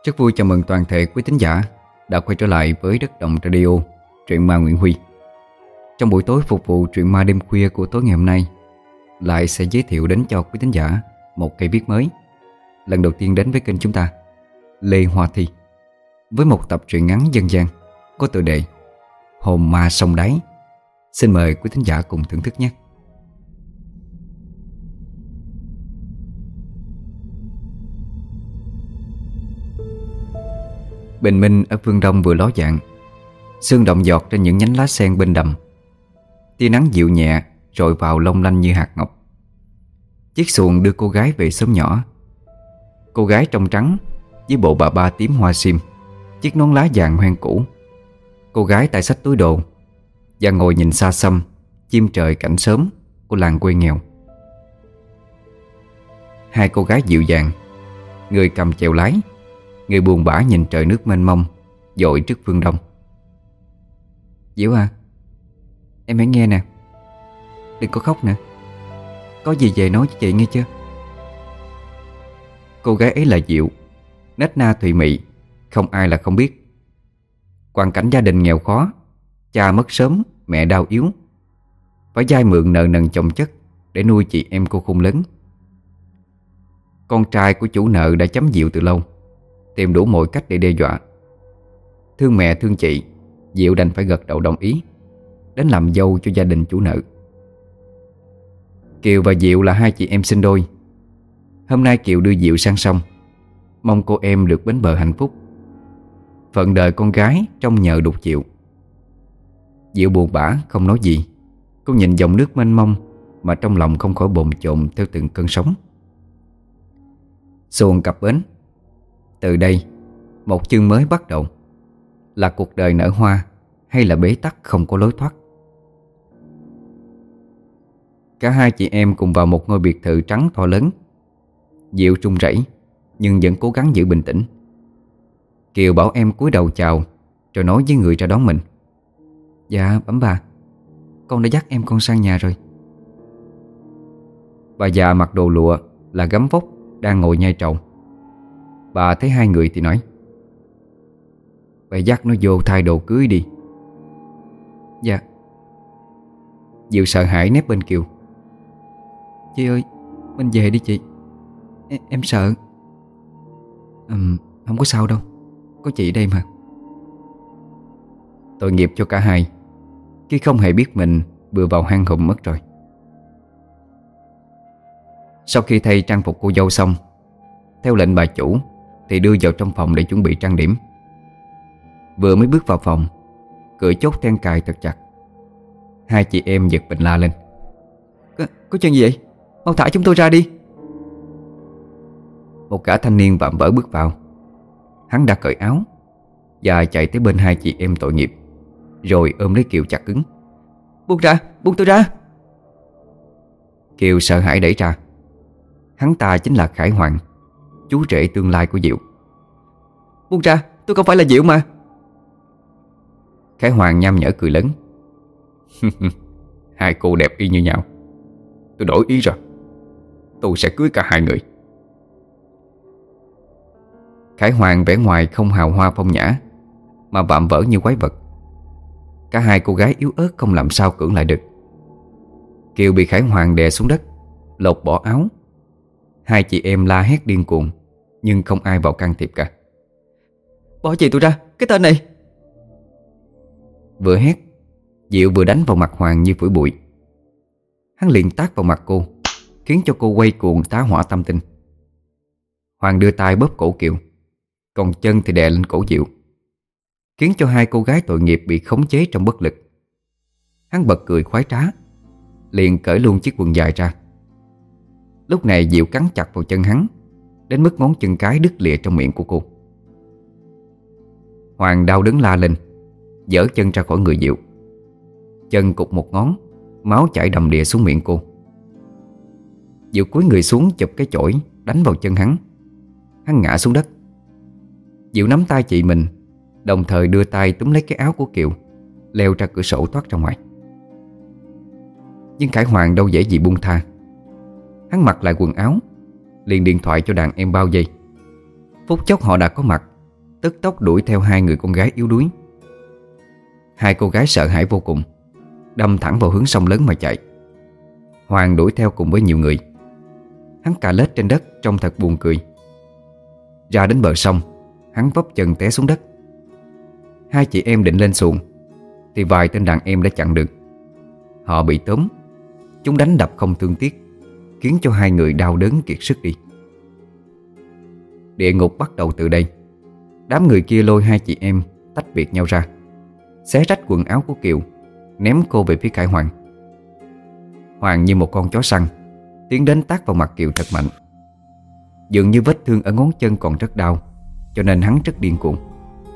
Rất vui chào mừng toàn thể quý thính giả đã quay trở lại với Đất Động Radio, truyện ma Nguyễn Huy. Trong buổi tối phục vụ truyện ma đêm khuya của tối ngày hôm nay, lại sẽ giới thiệu đến cho quý thính giả một cây viết mới. Lần đầu tiên đến với kênh chúng ta, Lê Hoa Thi, với một tập truyện ngắn dân gian có tựa đề Hồn Ma Sông Đáy. Xin mời quý thính giả cùng thưởng thức nhé. Bình minh ở phương đông vừa ló dạng, sương động giọt trên những nhánh lá sen bên đầm. Tia nắng dịu nhẹ rọi vào long lanh như hạt ngọc. Chiếc xuồng đưa cô gái về xóm nhỏ. Cô gái trong trắng với bộ bà ba tím hoa sim, chiếc nón lá vàng hoen cũ. Cô gái tay xách túi đồ và ngồi nhìn xa xăm chim trời cảnh sớm của làng quê nghèo. Hai cô gái dịu dàng, người cầm chèo lái, người buồn bã nhìn trời nước mênh mông dội trước phương đông. Diệu à, em hãy nghe nè, đừng có khóc nè, có gì về nói với chị nghe chưa? Cô gái ấy là Diệu, nết na thùy mị, không ai là không biết. Hoàn cảnh gia đình nghèo khó, cha mất sớm, mẹ đau yếu, phải vay mượn nợ nần chồng chất để nuôi chị em cô khôn lớn. Con trai của chủ nợ đã chấm Diệu từ lâu, tìm đủ mọi cách để đe dọa. Thương mẹ thương chị, Diệu đành phải gật đầu đồng ý đến làm dâu cho gia đình chủ nợ. Kiều và Diệu là hai chị em sinh đôi. Hôm nay Kiều đưa Diệu sang sông, mong cô em được bến bờ hạnh phúc. Phận đời con gái trông nhờ đục Diệu. Diệu buồn bã không nói gì. Cô nhìn dòng nước mênh mông mà trong lòng không khỏi bồn chồn theo từng cơn sóng. Xuồng cập bến. Từ đây, một chương mới bắt đầu. Là cuộc đời nở hoa hay là bế tắc không có lối thoát. Cả hai chị em cùng vào một ngôi biệt thự trắng to lớn. Diệu run rẩy nhưng vẫn cố gắng giữ bình tĩnh. Kiều bảo em cúi đầu chào rồi nói với người ra đón mình: Dạ bẩm bà, con đã dắt em con sang nhà rồi. Bà già mặc đồ lụa là gấm vóc đang ngồi nhai trầu. Bà thấy hai người thì nói: Vậy dắt nó vô thay đồ cưới đi. Dạ. Diệu sợ hãi nép bên Kiều: Chị ơi, mình về đi chị, em sợ. Không có sao đâu, có chị đây mà. Tội nghiệp cho cả hai khi không hề biết mình vừa vào hang hùm mất rồi. Sau khi thay trang phục cô dâu xong, theo lệnh bà chủ thì đưa vào trong phòng để chuẩn bị trang điểm. Vừa mới bước vào phòng, cửa chốt then cài thật chặt. Hai chị em giật mình la lên: Có chuyện gì vậy? Mau thả chúng tôi ra đi. Một gã thanh niên vạm vỡ bước vào. Hắn đã cởi áo và chạy tới bên hai chị em tội nghiệp, rồi ôm lấy Kiều chặt cứng: Buông ra, buông tôi ra. Kiều sợ hãi đẩy ra. Hắn ta chính là Khải Hoàng, chú rể tương lai của Diệu. Buông ra, tôi không phải là Diệu mà. Khải Hoàng nham nhở cười lớn: Hai cô đẹp y như nhau. Tôi đổi ý rồi, tôi sẽ cưới cả hai người. Khải Hoàng vẻ ngoài không hào hoa phong nhã, mà vạm vỡ như quái vật. Cả hai cô gái yếu ớt không làm sao cưỡng lại được. Kiều bị Khải Hoàng đè xuống đất, lột bỏ áo. Hai chị em la hét điên cuồng, nhưng không ai vào can thiệp cả. Bỏ chị tôi ra, cái tên này! Vừa hét, Diệu vừa đánh vào mặt Hoàng như phủi bụi. Hắn liền tát vào mặt cô, khiến cho cô quay cuồng tá hỏa tâm tinh. Hoàng đưa tay bóp cổ Kiều, còn chân thì đè lên cổ Diệu, khiến cho hai cô gái tội nghiệp bị khống chế trong bất lực. Hắn bật cười khoái trá, liền cởi luôn chiếc quần dài ra. Lúc này Diệu cắn chặt vào chân hắn, đến mức ngón chân cái đứt lìa trong miệng của cô. Hoàng đau đớn la lên, giở chân ra khỏi người Diệu. Chân cụt một ngón, máu chảy đầm đìa xuống miệng cô. Diệu cúi người xuống chụp cái chổi đánh vào chân hắn. Hắn ngã xuống đất. Diệu nắm tay chị mình, đồng thời đưa tay túm lấy cái áo của Kiều, leo ra cửa sổ thoát ra ngoài. Nhưng Khải Hoàng đâu dễ gì buông tha. Hắn mặc lại quần áo, liền điện thoại cho đàn em bao vây. Phút chốc họ đã có mặt tức tốc đuổi theo hai người con gái yếu đuối. Hai cô gái sợ hãi vô cùng, đâm thẳng vào hướng sông lớn mà chạy. Hoàng đuổi theo cùng với nhiều người. Hắn cà lết trên đất trông thật buồn cười. Ra đến bờ sông, hắn vấp chân té xuống đất. Hai chị em định lên xuồng thì vài tên đàn em đã chặn được. Họ bị tóm. Chúng đánh đập không thương tiếc, khiến cho hai người đau đớn kiệt sức đi. Địa ngục bắt đầu từ đây. Đám người kia lôi hai chị em tách biệt nhau ra, xé rách quần áo của Kiều, ném cô về phía Khải Hoàng. Hoàng như một con chó săn tiến đến tát vào mặt Kiều thật mạnh. Dường như vết thương ở ngón chân còn rất đau, cho nên hắn rất điên cuồng.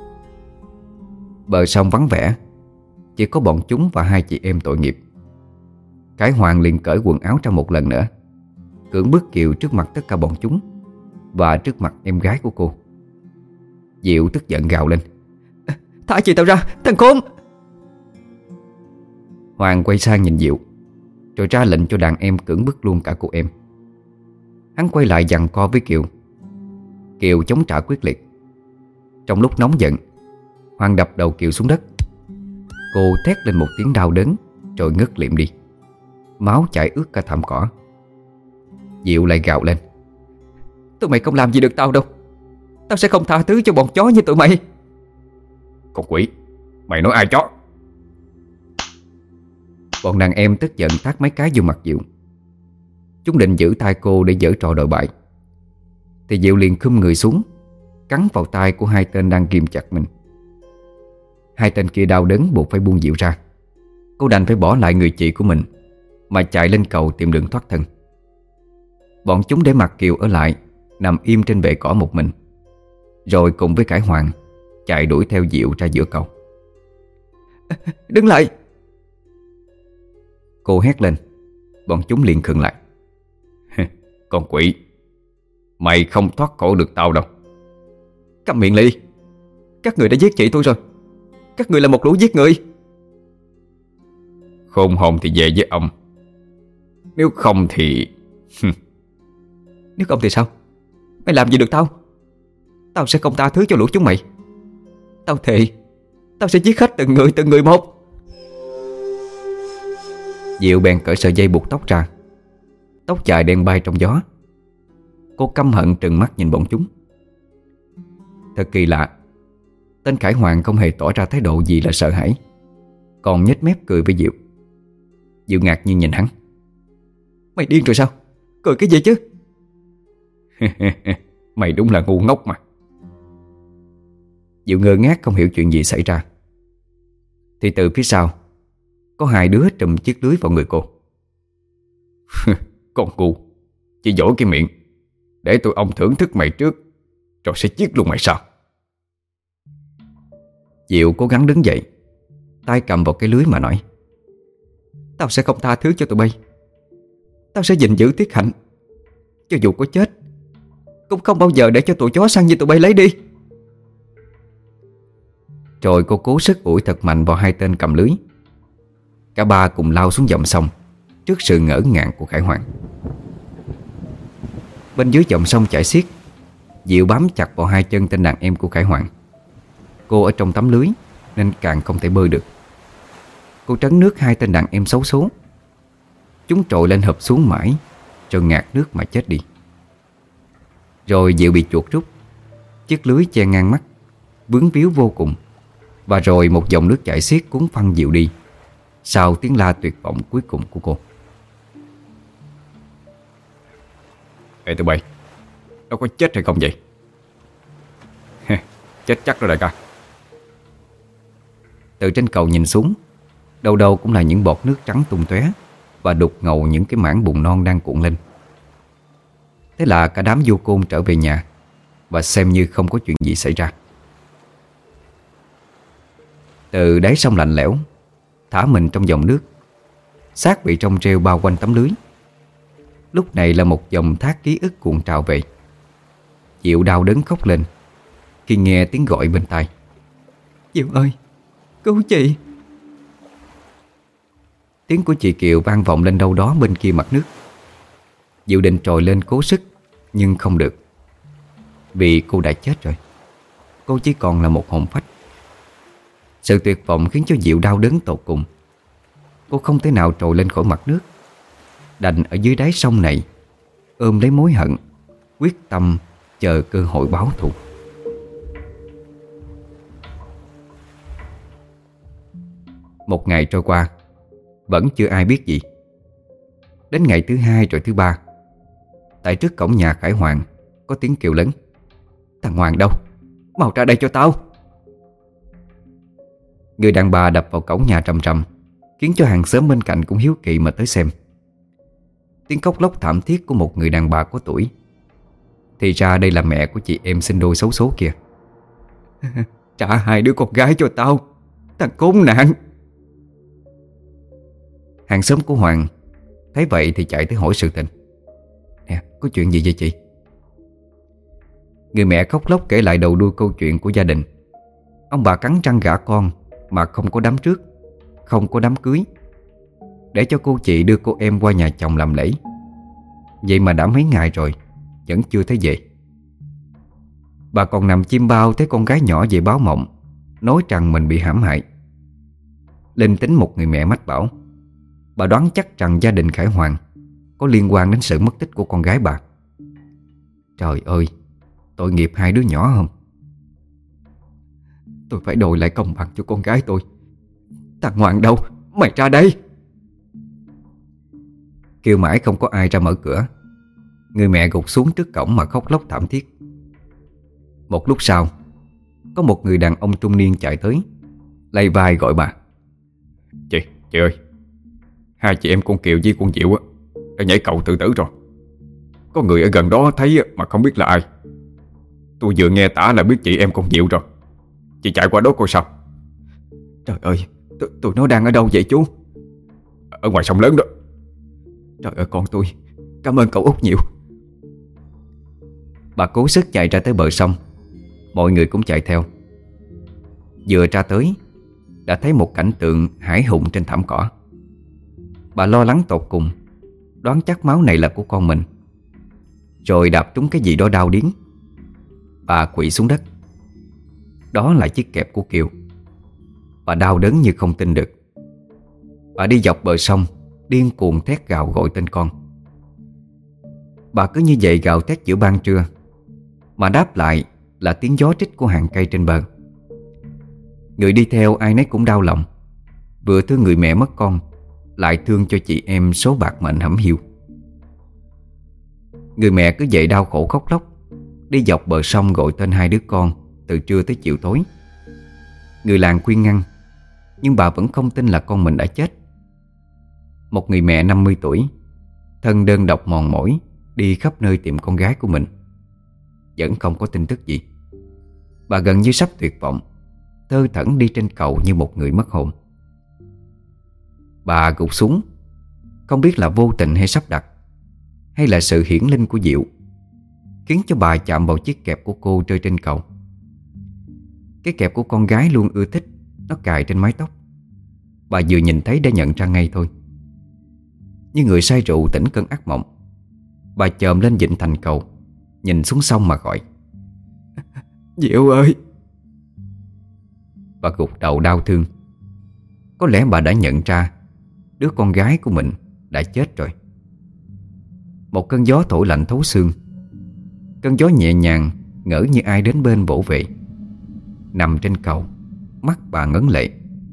Bờ sông vắng vẻ, chỉ có bọn chúng và hai chị em tội nghiệp. Khải Hoàng liền cởi quần áo ra một lần nữa, cưỡng bức Kiều trước mặt tất cả bọn chúng và trước mặt em gái của cô. Diệu tức giận gào lên: "Thả chị tao ra, thằng khốn!" Hoàng quay sang nhìn Diệu, rồi ra lệnh cho đàn em cưỡng bức luôn cả cô em. Hắn quay lại giằng co với Kiều. Kiều chống trả quyết liệt. Trong lúc nóng giận, Hoàng đập đầu Kiều xuống đất. Cô thét lên một tiếng đau đớn rồi ngất liệm đi. Máu chảy ướt cả thảm cỏ. Diệu lại gào lên: "Tụi mày không làm gì được tao đâu. Tao sẽ không tha thứ cho bọn chó như tụi mày." "Con quỷ, mày nói ai chó?" Bọn đàn em tức giận tát mấy cái vô mặt Diệu. Chúng định giữ tay cô để giở trò đồi bại, thì Diệu liền khum người xuống, cắn vào tay của hai tên đang ghim chặt mình. Hai tên kia đau đớn buộc phải buông Diệu ra. Cô đành phải bỏ lại người chị của mình mà chạy lên cầu tìm đường thoát thân. Bọn chúng để mặc Kiều ở lại nằm im trên bệ cỏ một mình, rồi cùng với Khải Hoàng chạy đuổi theo Diệu ra giữa cầu. "Đứng lại!" Cô hét lên. Bọn chúng liền khựng lại. "Con quỷ, mày không thoát khỏi được tao đâu." "Câm miệng Ly! Các người đã giết chị tôi rồi. Các người là một lũ giết người." "Khôn hồn thì về với ông. Nếu không thì..." "Nếu không thì sao? Mày làm gì được tao? Tao sẽ không tha thứ cho lũ chúng mày. Tao thề, tao sẽ giết hết từng người một." Diệu bèn cởi sợi dây buộc tóc ra. Tóc dài đen bay trong gió. Cô căm hận trừng mắt nhìn bọn chúng. Thật kỳ lạ, tên Khải Hoàng không hề tỏ ra thái độ gì là sợ hãi, còn nhếch mép cười với Diệu. Diệu ngạc nhiên nhìn hắn. "Mày điên rồi sao? Cười cái gì chứ?" "Mày đúng là ngu ngốc mà." Diệu ngơ ngác không hiểu chuyện gì xảy ra. Thì từ phía sau có hai đứa trùm chiếc lưới vào người cô. "Con ngu, chỉ dỗi cái miệng. Để tụi ông thưởng thức mày trước, rồi sẽ giết luôn mày sao?" Diệu cố gắng đứng dậy, tay cầm vào cái lưới mà nói: "Tao sẽ không tha thứ cho tụi bay. Tao sẽ gìn giữ Tiết Hạnh. Cho dù có chết, cũng không bao giờ để cho tụi chó săn như tụi bay lấy đi." Rồi cô cố sức ủi thật mạnh vào hai tên cầm lưới. Cả ba cùng lao xuống dòng sông trước sự ngỡ ngàng của Khải Hoàng. Bên dưới dòng sông chảy xiết, Diệu bám chặt vào hai chân tên đàn em của Khải Hoàng. Cô ở trong tấm lưới nên càng không thể bơi được. Cô trấn nước hai tên đàn em xấu số. Chúng trồi lên hợp xuống mãi, rồi ngạt nước mà chết đi. Rồi Diệu bị chuột rút. Chiếc lưới che ngang mắt, vướng víu vô cùng. Và rồi một dòng nước chảy xiết cuốn phăng Diệu đi, sau tiếng la tuyệt vọng cuối cùng của cô. "Ê tụi bay, nó có chết hay không vậy?" "Chết chắc rồi đại ca." Từ trên cầu nhìn xuống, đâu đâu cũng là những bọt nước trắng tung tóe và đục ngầu những cái mảng bùn non đang cuộn lên. Thế là cả đám vô côn trở về nhà và xem như không có chuyện gì xảy ra. Từ đáy sông lạnh lẽo thả mình trong dòng nước, xác bị trong rêu bao quanh tấm lưới. Lúc này là một dòng thác ký ức cuộn trào về. Diệu đau đớn khóc lên khi nghe tiếng gọi bên tai: "Diệu ơi, cứu chị!" Tiếng của chị Kiều vang vọng lên đâu đó bên kia mặt nước. Diệu định trồi lên cố sức, nhưng không được, vì cô đã chết rồi. cô chỉ còn là một hồn phách. Sự tuyệt vọng khiến cho Diệu đau đớn tột cùng. Cô không thể nào trồi lên khỏi mặt nước, đành ở dưới đáy sông này ôm lấy mối hận, quyết tâm chờ cơ hội báo thù. Một ngày trôi qua, vẫn chưa ai biết gì. Đến ngày thứ hai rồi thứ ba, tại trước cổng nhà Khải Hoàng có tiếng kêu lớn: "Thằng Hoàng đâu? Mau ra đây cho tao!" Người đàn bà đập vào cổng nhà trầm trầm, khiến cho hàng xóm bên cạnh cũng hiếu kỳ mà tới xem. Tiếng khóc lóc thảm thiết của một người đàn bà có tuổi. Thì ra đây là mẹ của chị em sinh đôi xấu số kia. "Trả hai đứa con gái cho tao, thằng khốn nạn!" Hàng xóm của Hoàng thấy vậy thì chạy tới hỏi sự tình. "Nè, có chuyện gì vậy chị?" Người mẹ khóc lóc kể lại đầu đuôi câu chuyện của gia đình. Ông bà cắn răng gả con mà không có đám rước, không có đám cưới, để cho cô chị đưa cô em qua nhà chồng làm lễ. Vậy mà đã mấy ngày rồi vẫn chưa thấy về. Bà còn nằm chim bao thấy con gái nhỏ về báo mộng, nói rằng mình bị hãm hại. Linh tính một người mẹ mách bảo bà đoán chắc rằng gia đình Khải Hoàng có liên quan đến sự mất tích của con gái bà. Trời ơi, tội nghiệp hai đứa nhỏ không? "Tôi phải đòi lại công bằng cho con gái tôi. Thằng Hoàng đâu? Mày ra đây!" Kêu mãi không có ai ra mở cửa. Người mẹ gục xuống trước cổng mà khóc lóc thảm thiết. Một lúc sau, có một người đàn ông trung niên chạy tới, lay vai gọi bà. Chị ơi, hai chị em con Kiều với con Diệu đã nhảy cầu tự tử rồi. Có người ở gần đó thấy mà không biết là ai. Tôi vừa nghe tả là biết chị em con Diệu rồi. Chị chạy qua đó coi sao." "Trời ơi, tụi nó đang ở đâu vậy chú?" "Ở ngoài sông lớn đó." "Trời ơi con tôi, cảm ơn cậu Út nhiều." Bà cố sức chạy ra tới bờ sông. Mọi người cũng chạy theo. Vừa ra tới đã thấy một cảnh tượng hãi hùng trên thảm cỏ. Bà lo lắng tột cùng, đoán chắc máu này là của con mình. Rồi đạp trúng cái gì đó đau điếng. Bà quỵ xuống đất. Đó là chiếc kẹp của Kiều. Bà đau đớn như không tin được. Bà đi dọc bờ sông, điên cuồng thét gào gọi tên con. Bà cứ như vậy gào thét giữa ban trưa, mà đáp lại là tiếng gió rít của hàng cây trên bờ. Người đi theo ai nấy cũng đau lòng. Vừa thương người mẹ mất con, lại thương cho chị em số bạc mệnh hẩm hiu. Người mẹ cứ vậy đau khổ khóc lóc, đi dọc bờ sông gọi tên hai đứa con từ trưa tới chiều tối. Người làng khuyên ngăn, nhưng bà vẫn không tin là con mình đã chết. Một người mẹ 50 tuổi, thân đơn độc mòn mỏi, đi khắp nơi tìm con gái của mình, vẫn không có tin tức gì. Bà gần như sắp tuyệt vọng, thơ thẩn đi trên cầu như một người mất hồn. Bà gục xuống, không biết là vô tình hay sắp đặt, hay là sự hiển linh của Diệu, khiến cho bà chạm vào chiếc kẹp của cô rơi trên cầu. Cái kẹp của con gái luôn ưa thích, nó cài trên mái tóc. Bà vừa nhìn thấy đã nhận ra ngay thôi. Như người say rượu tỉnh cơn ác mộng, bà chồm lên vịnh thành cầu, nhìn xuống sông mà gọi: "Diệu ơi!" Bà gục đầu đau thương. Có lẽ bà đã nhận ra đứa con gái của mình đã chết rồi. Một cơn gió thổi lạnh thấu xương. Cơn gió nhẹ nhàng ngỡ như ai đến bên vỗ về. Nằm trên cầu, mắt bà ngấn lệ.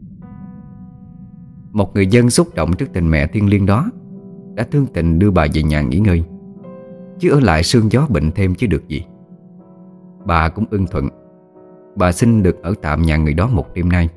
Một người dân xúc động trước tình mẹ thiêng liêng đó đã thương tình đưa bà về nhà nghỉ ngơi, chứ ở lại sương gió bệnh thêm chứ được gì. Bà cũng ưng thuận. Bà xin được ở tạm nhà người đó một đêm nay.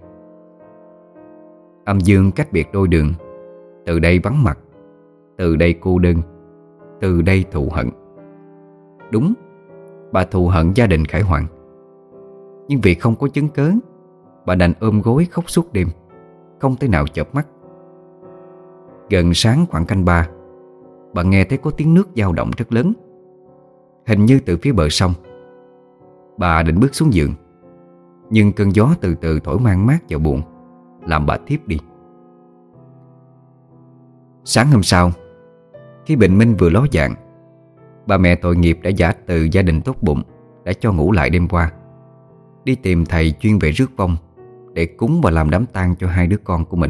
Âm dương cách biệt đôi đường. Từ đây vắng mặt, từ đây cô đơn, từ đây thù hận. Đúng, bà thù hận gia đình Khải Hoàng. Nhưng vì không có chứng cớ, bà đành ôm gối khóc suốt đêm, không thể nào chợp mắt. Gần sáng khoảng canh ba, bà nghe thấy có tiếng nước dao động rất lớn, hình như từ phía bờ sông. Bà định bước xuống giường, nhưng cơn gió từ từ thổi mang mát vào buồng, làm bà thiếp đi. Sáng hôm sau, khi bình minh vừa ló dạng, bà mẹ tội nghiệp đã giả từ gia đình tốt bụng đã cho ngủ lại đêm qua. đi tìm thầy chuyên về rước vong để cúng và làm đám tang cho hai đứa con của mình.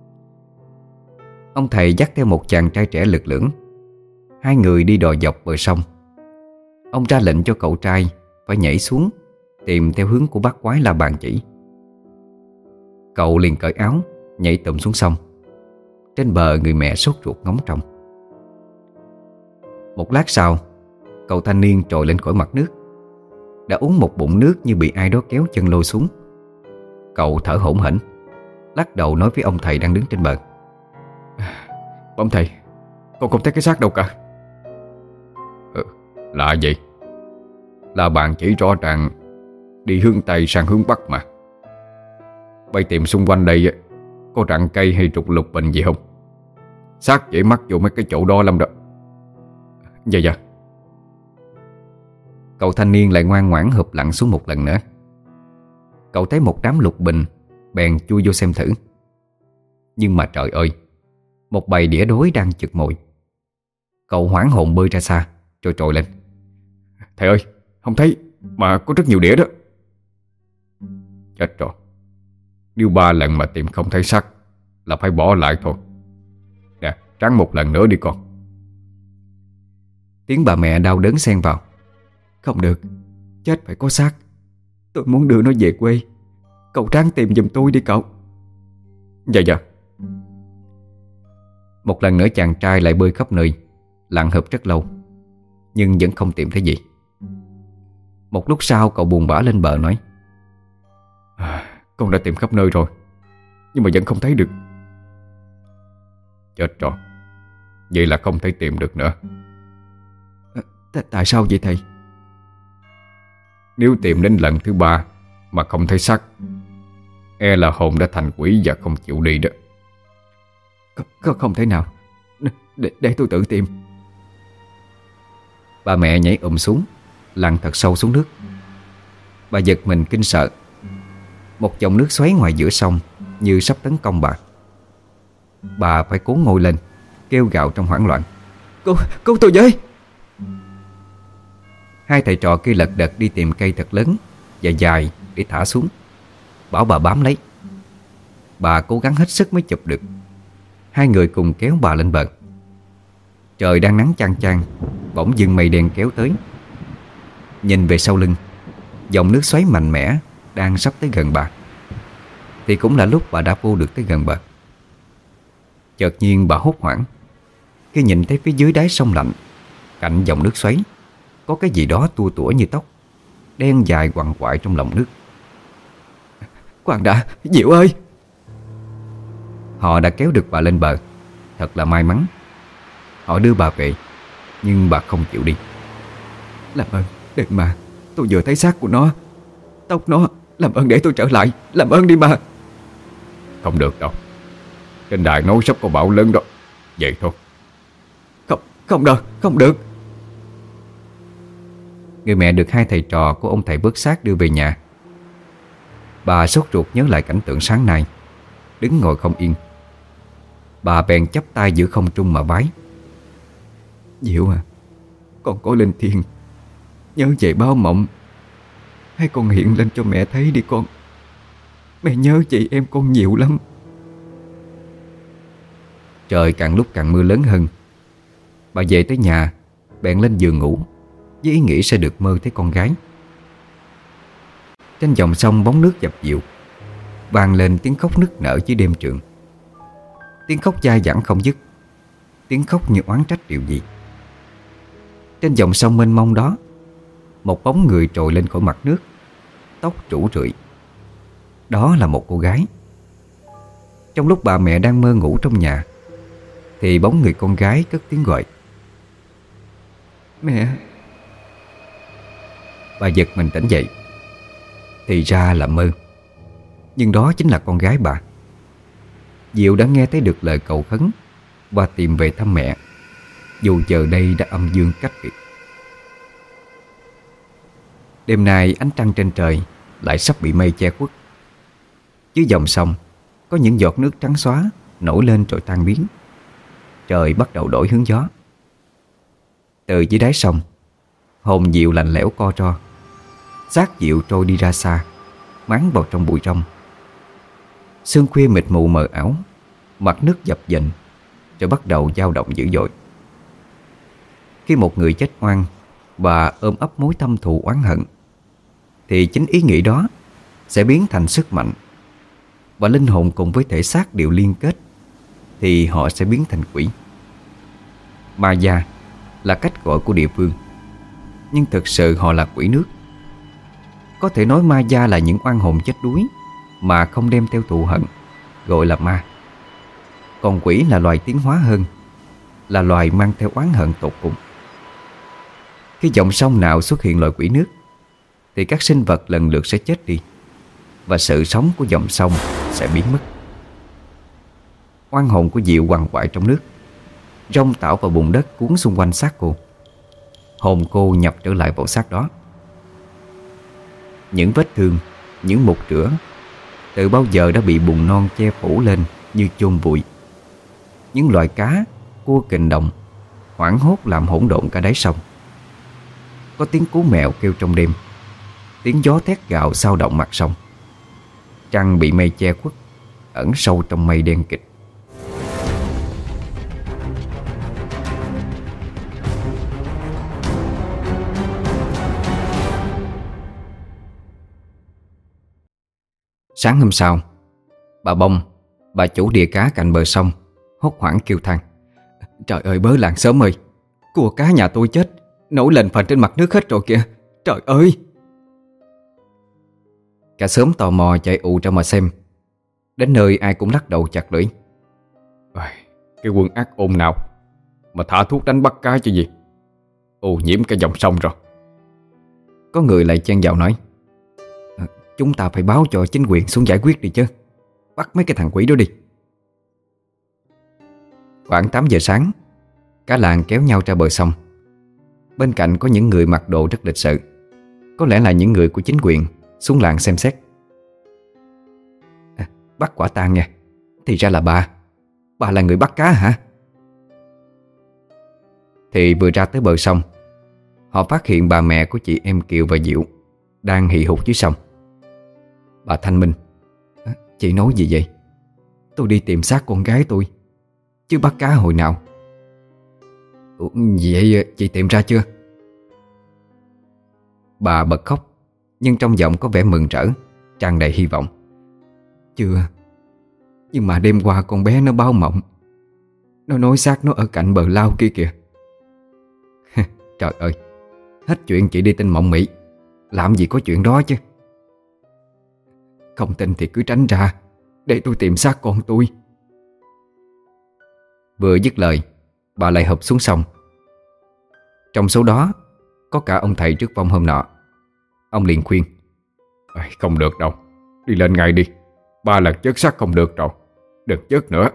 Ông thầy dắt theo một chàng trai trẻ lực lưỡng. Hai người đi đò dọc bờ sông. Ông ra lệnh cho cậu trai phải nhảy xuống, tìm theo hướng của bác quái La Bàn chỉ. Cậu liền cởi áo, nhảy tụm xuống sông. Trên bờ người mẹ sốt ruột ngóng trông. Một lát sau, cậu thanh niên trồi lên khỏi mặt nước. Đã uống một bụng nước như bị ai đó kéo chân lôi xuống. Cậu thở hổn hển, lắc đầu nói với ông thầy đang đứng trên bờ: Ông thầy, con không thấy cái xác đâu cả. Lạ vậy. La Bàn chỉ rõ ràng đi hướng Tây sang hướng Bắc mà. Bay tìm xung quanh đây có rặng cây hay trục lục bình gì không? Xác dễ mắc vô mấy cái chỗ đó lắm đó. Dạ dạ. Cậu thanh niên lại ngoan ngoãn hụp lặn xuống một lần nữa. Cậu thấy một đám lục bình, bèn chui vô xem thử. Nhưng mà trời ơi, một bầy đĩa đói đang chực mồi. Cậu hoảng hồn bơi ra xa, rồi trồi lên: Thầy ơi, không thấy, mà có rất nhiều đĩa đó. Chết rồi. Nếu 3 lần mà tìm không thấy xác là phải bỏ lại thôi. Nè, ráng một lần nữa đi con. Tiếng bà mẹ đau đớn xen vào: Không được, chết phải có xác. Tôi muốn đưa nó về quê. Cậu ráng tìm giùm tôi đi cậu. Dạ dạ. Một lần nữa chàng trai lại bơi khắp nơi, lặn hụp rất lâu, nhưng vẫn không tìm thấy gì. Một lúc sau cậu buồn bã lên bờ nói: Con đã tìm khắp nơi rồi, nhưng mà vẫn không thấy được. Chết rồi. Vậy là không thể tìm được nữa. Tại sao vậy thầy? Nếu tìm đến lần thứ 3 mà không thấy xác, e là hồn đã thành quỷ và không chịu đi đó. Không thể nào. Để tôi tự tìm. Bà mẹ nhảy xuống, lặn thật sâu xuống nước. Bà giật mình kinh sợ. Một dòng nước xoáy ngoài giữa sông như sắp tấn công bà. Bà phải cố ngồi lên, kêu gào trong hoảng loạn: Cứu tôi với! Hai thầy trò kia lật đật đi tìm cây thật lớn và dài để thả xuống, bảo bà bám lấy. Bà cố gắng hết sức mới chụp được. Hai người cùng kéo bà lên bờ. Trời đang nắng chang chang, bỗng dưng mây đen kéo tới. Nhìn về sau lưng, dòng nước xoáy mạnh mẽ đang sắp tới gần bà, thì cũng là lúc bà đã vô được tới gần bờ. Chợt nhiên bà hốt hoảng khi nhìn thấy phía dưới đáy sông lạnh, cạnh dòng nước xoáy, có cái gì đó tua tủa như tóc, đen dài quằn quại trong lòng nước. Khoan đã, Diệu ơi! Họ đã kéo được bà lên bờ. Thật là may mắn. Họ đưa bà về, nhưng bà không chịu đi. Làm ơn, đừng mà. Tôi vừa thấy xác của nó, tóc nó. Làm ơn để tôi trở lại. Làm ơn đi mà. Không được đâu. Trên đài nói sắp có bão lớn đó. Vậy thôi. Không được, không được. Người mẹ được hai thầy trò của ông thầy vớt xác đưa về nhà. Bà sốt ruột nhớ lại cảnh tượng sáng nay, đứng ngồi không yên. Bà bèn chắp tay giữa không trung mà vái: Diệu à, con có linh thiêng, nhớ về báo mộng. Hay con hiện lên cho mẹ thấy đi con. Mẹ nhớ chị em con nhiều lắm. Trời càng lúc càng mưa lớn hơn. Bà về tới nhà, bèn lên giường ngủ với ý nghĩ sẽ được mơ thấy con gái. Trên dòng sông bóng nước dập dìu, vang lên tiếng khóc nức nở dưới đêm trường. Tiếng khóc dai dẳng không dứt, tiếng khóc như oán trách điều gì. Trên dòng sông mênh mông đó, một bóng người trồi lên khỏi mặt nước, tóc rủ rượi. Đó là một cô gái. Trong lúc bà mẹ đang mơ ngủ trong nhà, thì bóng người con gái cất tiếng gọi: Mẹ! Bà giật mình tỉnh dậy. Thì ra là mơ, nhưng đó chính là con gái bà. Diệu đã nghe thấy được lời cầu khấn và tìm về thăm mẹ, dù giờ đây đã âm dương cách biệt. Đêm nay ánh trăng trên trời lại sắp bị mây che khuất. Dưới dòng sông có những giọt nước trắng xóa nổi lên rồi tan biến. Trời bắt đầu đổi hướng gió. Từ dưới đáy sông, hồn Diệu lạnh lẽo co ro. Xác Diệu trôi đi ra xa, máng vào trong bụi rong. Sương khuya mịt mù mờ ảo, mặt nước dập dềnh, rồi bắt đầu dao động dữ dội. Khi một người chết oan và ôm ấp mối thâm thù oán hận, thì chính ý nghĩ đó sẽ biến thành sức mạnh, và linh hồn cùng với thể xác đều liên kết, thì họ sẽ biến thành quỷ. Ma gia là cách gọi của địa phương, nhưng thực sự họ là quỷ nước. Có thể nói ma gia là những oan hồn chết đuối mà không đem theo thù hận, gọi là ma. Còn quỷ là loài tiến hóa hơn, là loài mang theo oán hận tột cùng. Khi dòng sông nào xuất hiện loài quỷ nước, thì các sinh vật lần lượt sẽ chết đi, và sự sống của dòng sông sẽ biến mất. Oan hồn của Diệu quằn quại trong nước, rong tảo vào bùn đất cuốn xung quanh xác cô. Hồn cô nhập trở lại vào xác đó. Những vết thương, những mục rửa từ bao giờ đã bị bùn non che phủ lên như chôn vùi. Những loài cá, cua kình đồng hoảng hốt làm hỗn độn cả đáy sông. Có tiếng cú mèo kêu trong đêm, tiếng gió thét gào xao động mặt sông. Trăng bị mây che khuất, ẩn sâu trong mây đen kịt. Sáng hôm sau, bà Bông, bà chủ đìa cá cạnh bờ sông, hốt hoảng kêu than: "Trời ơi bớ làng sớm ơi, cua cá nhà tôi chết, nổi lên phành trên mặt nước hết rồi kìa, trời ơi!" Cả xóm tò mò chạy ù ra mà xem. Đến nơi ai cũng lắc đầu chặt lưỡi: Cái quân ác ôn nào mà thả thuốc đánh bắt cá chứ gì, ô nhiễm cả dòng sông rồi. Có người lại chen vào nói: "Chúng ta phải báo cho chính quyền xuống giải quyết đi chứ, bắt mấy cái thằng quỷ đó đi." Khoảng 8 giờ sáng, cả làng kéo nhau ra bờ sông. Bên cạnh có những người mặc đồ rất lịch sự, có lẽ là những người của chính quyền xuống làng xem xét. "Bắt quả tang nha, thì ra là bà là người bắt cá hả?" Thì vừa ra tới bờ sông, họ phát hiện bà mẹ của chị em Kiều và Diệu đang hì hục dưới sông. Bà thanh minh: "Chị nói gì vậy? Tôi đi tìm xác con gái tôi, chứ bắt cá hồi nào." "Vậy chị tìm ra chưa?" Bà bật khóc, nhưng trong giọng có vẻ mừng rỡ, tràn đầy hy vọng. "Chưa, nhưng mà đêm qua con bé nó báo mộng. Nó nói xác nó ở cạnh bờ lao kia kìa." "Trời ơi, hết chuyện chị đi tin mộng mị, làm gì có chuyện đó chứ." "Không tin thì cứ tránh ra, để tôi tìm xác con tôi." Vừa dứt lời, bà lại hụp xuống sông. Trong số đó có cả ông thầy trước vong hôm nọ. Ông liền khuyên: Không được đâu, đi lên ngay đi, 3 lần chớt xác không được rồi, đừng chớt nữa.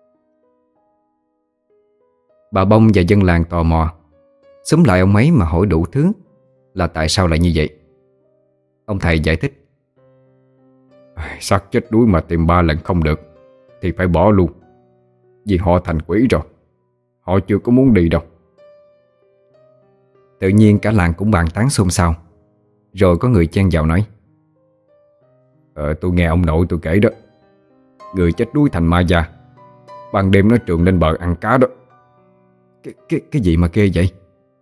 Bà Bông và dân làng tò mò xúm lại ông ấy mà hỏi đủ thứ là tại sao lại như vậy. Ông thầy giải thích: Xác chết đuối mà tìm 3 lần không được thì phải bỏ luôn, vì họ thành quỷ rồi, họ chưa có muốn đi đâu. Tự nhiên cả làng cũng bàn tán xôn xao. Rồi có người chen vào nói: Tôi nghe ông nội tôi kể đó, người chết đuối thành ma già, ban đêm nó trườn lên bờ ăn cá đó. Cái gì mà ghê vậy?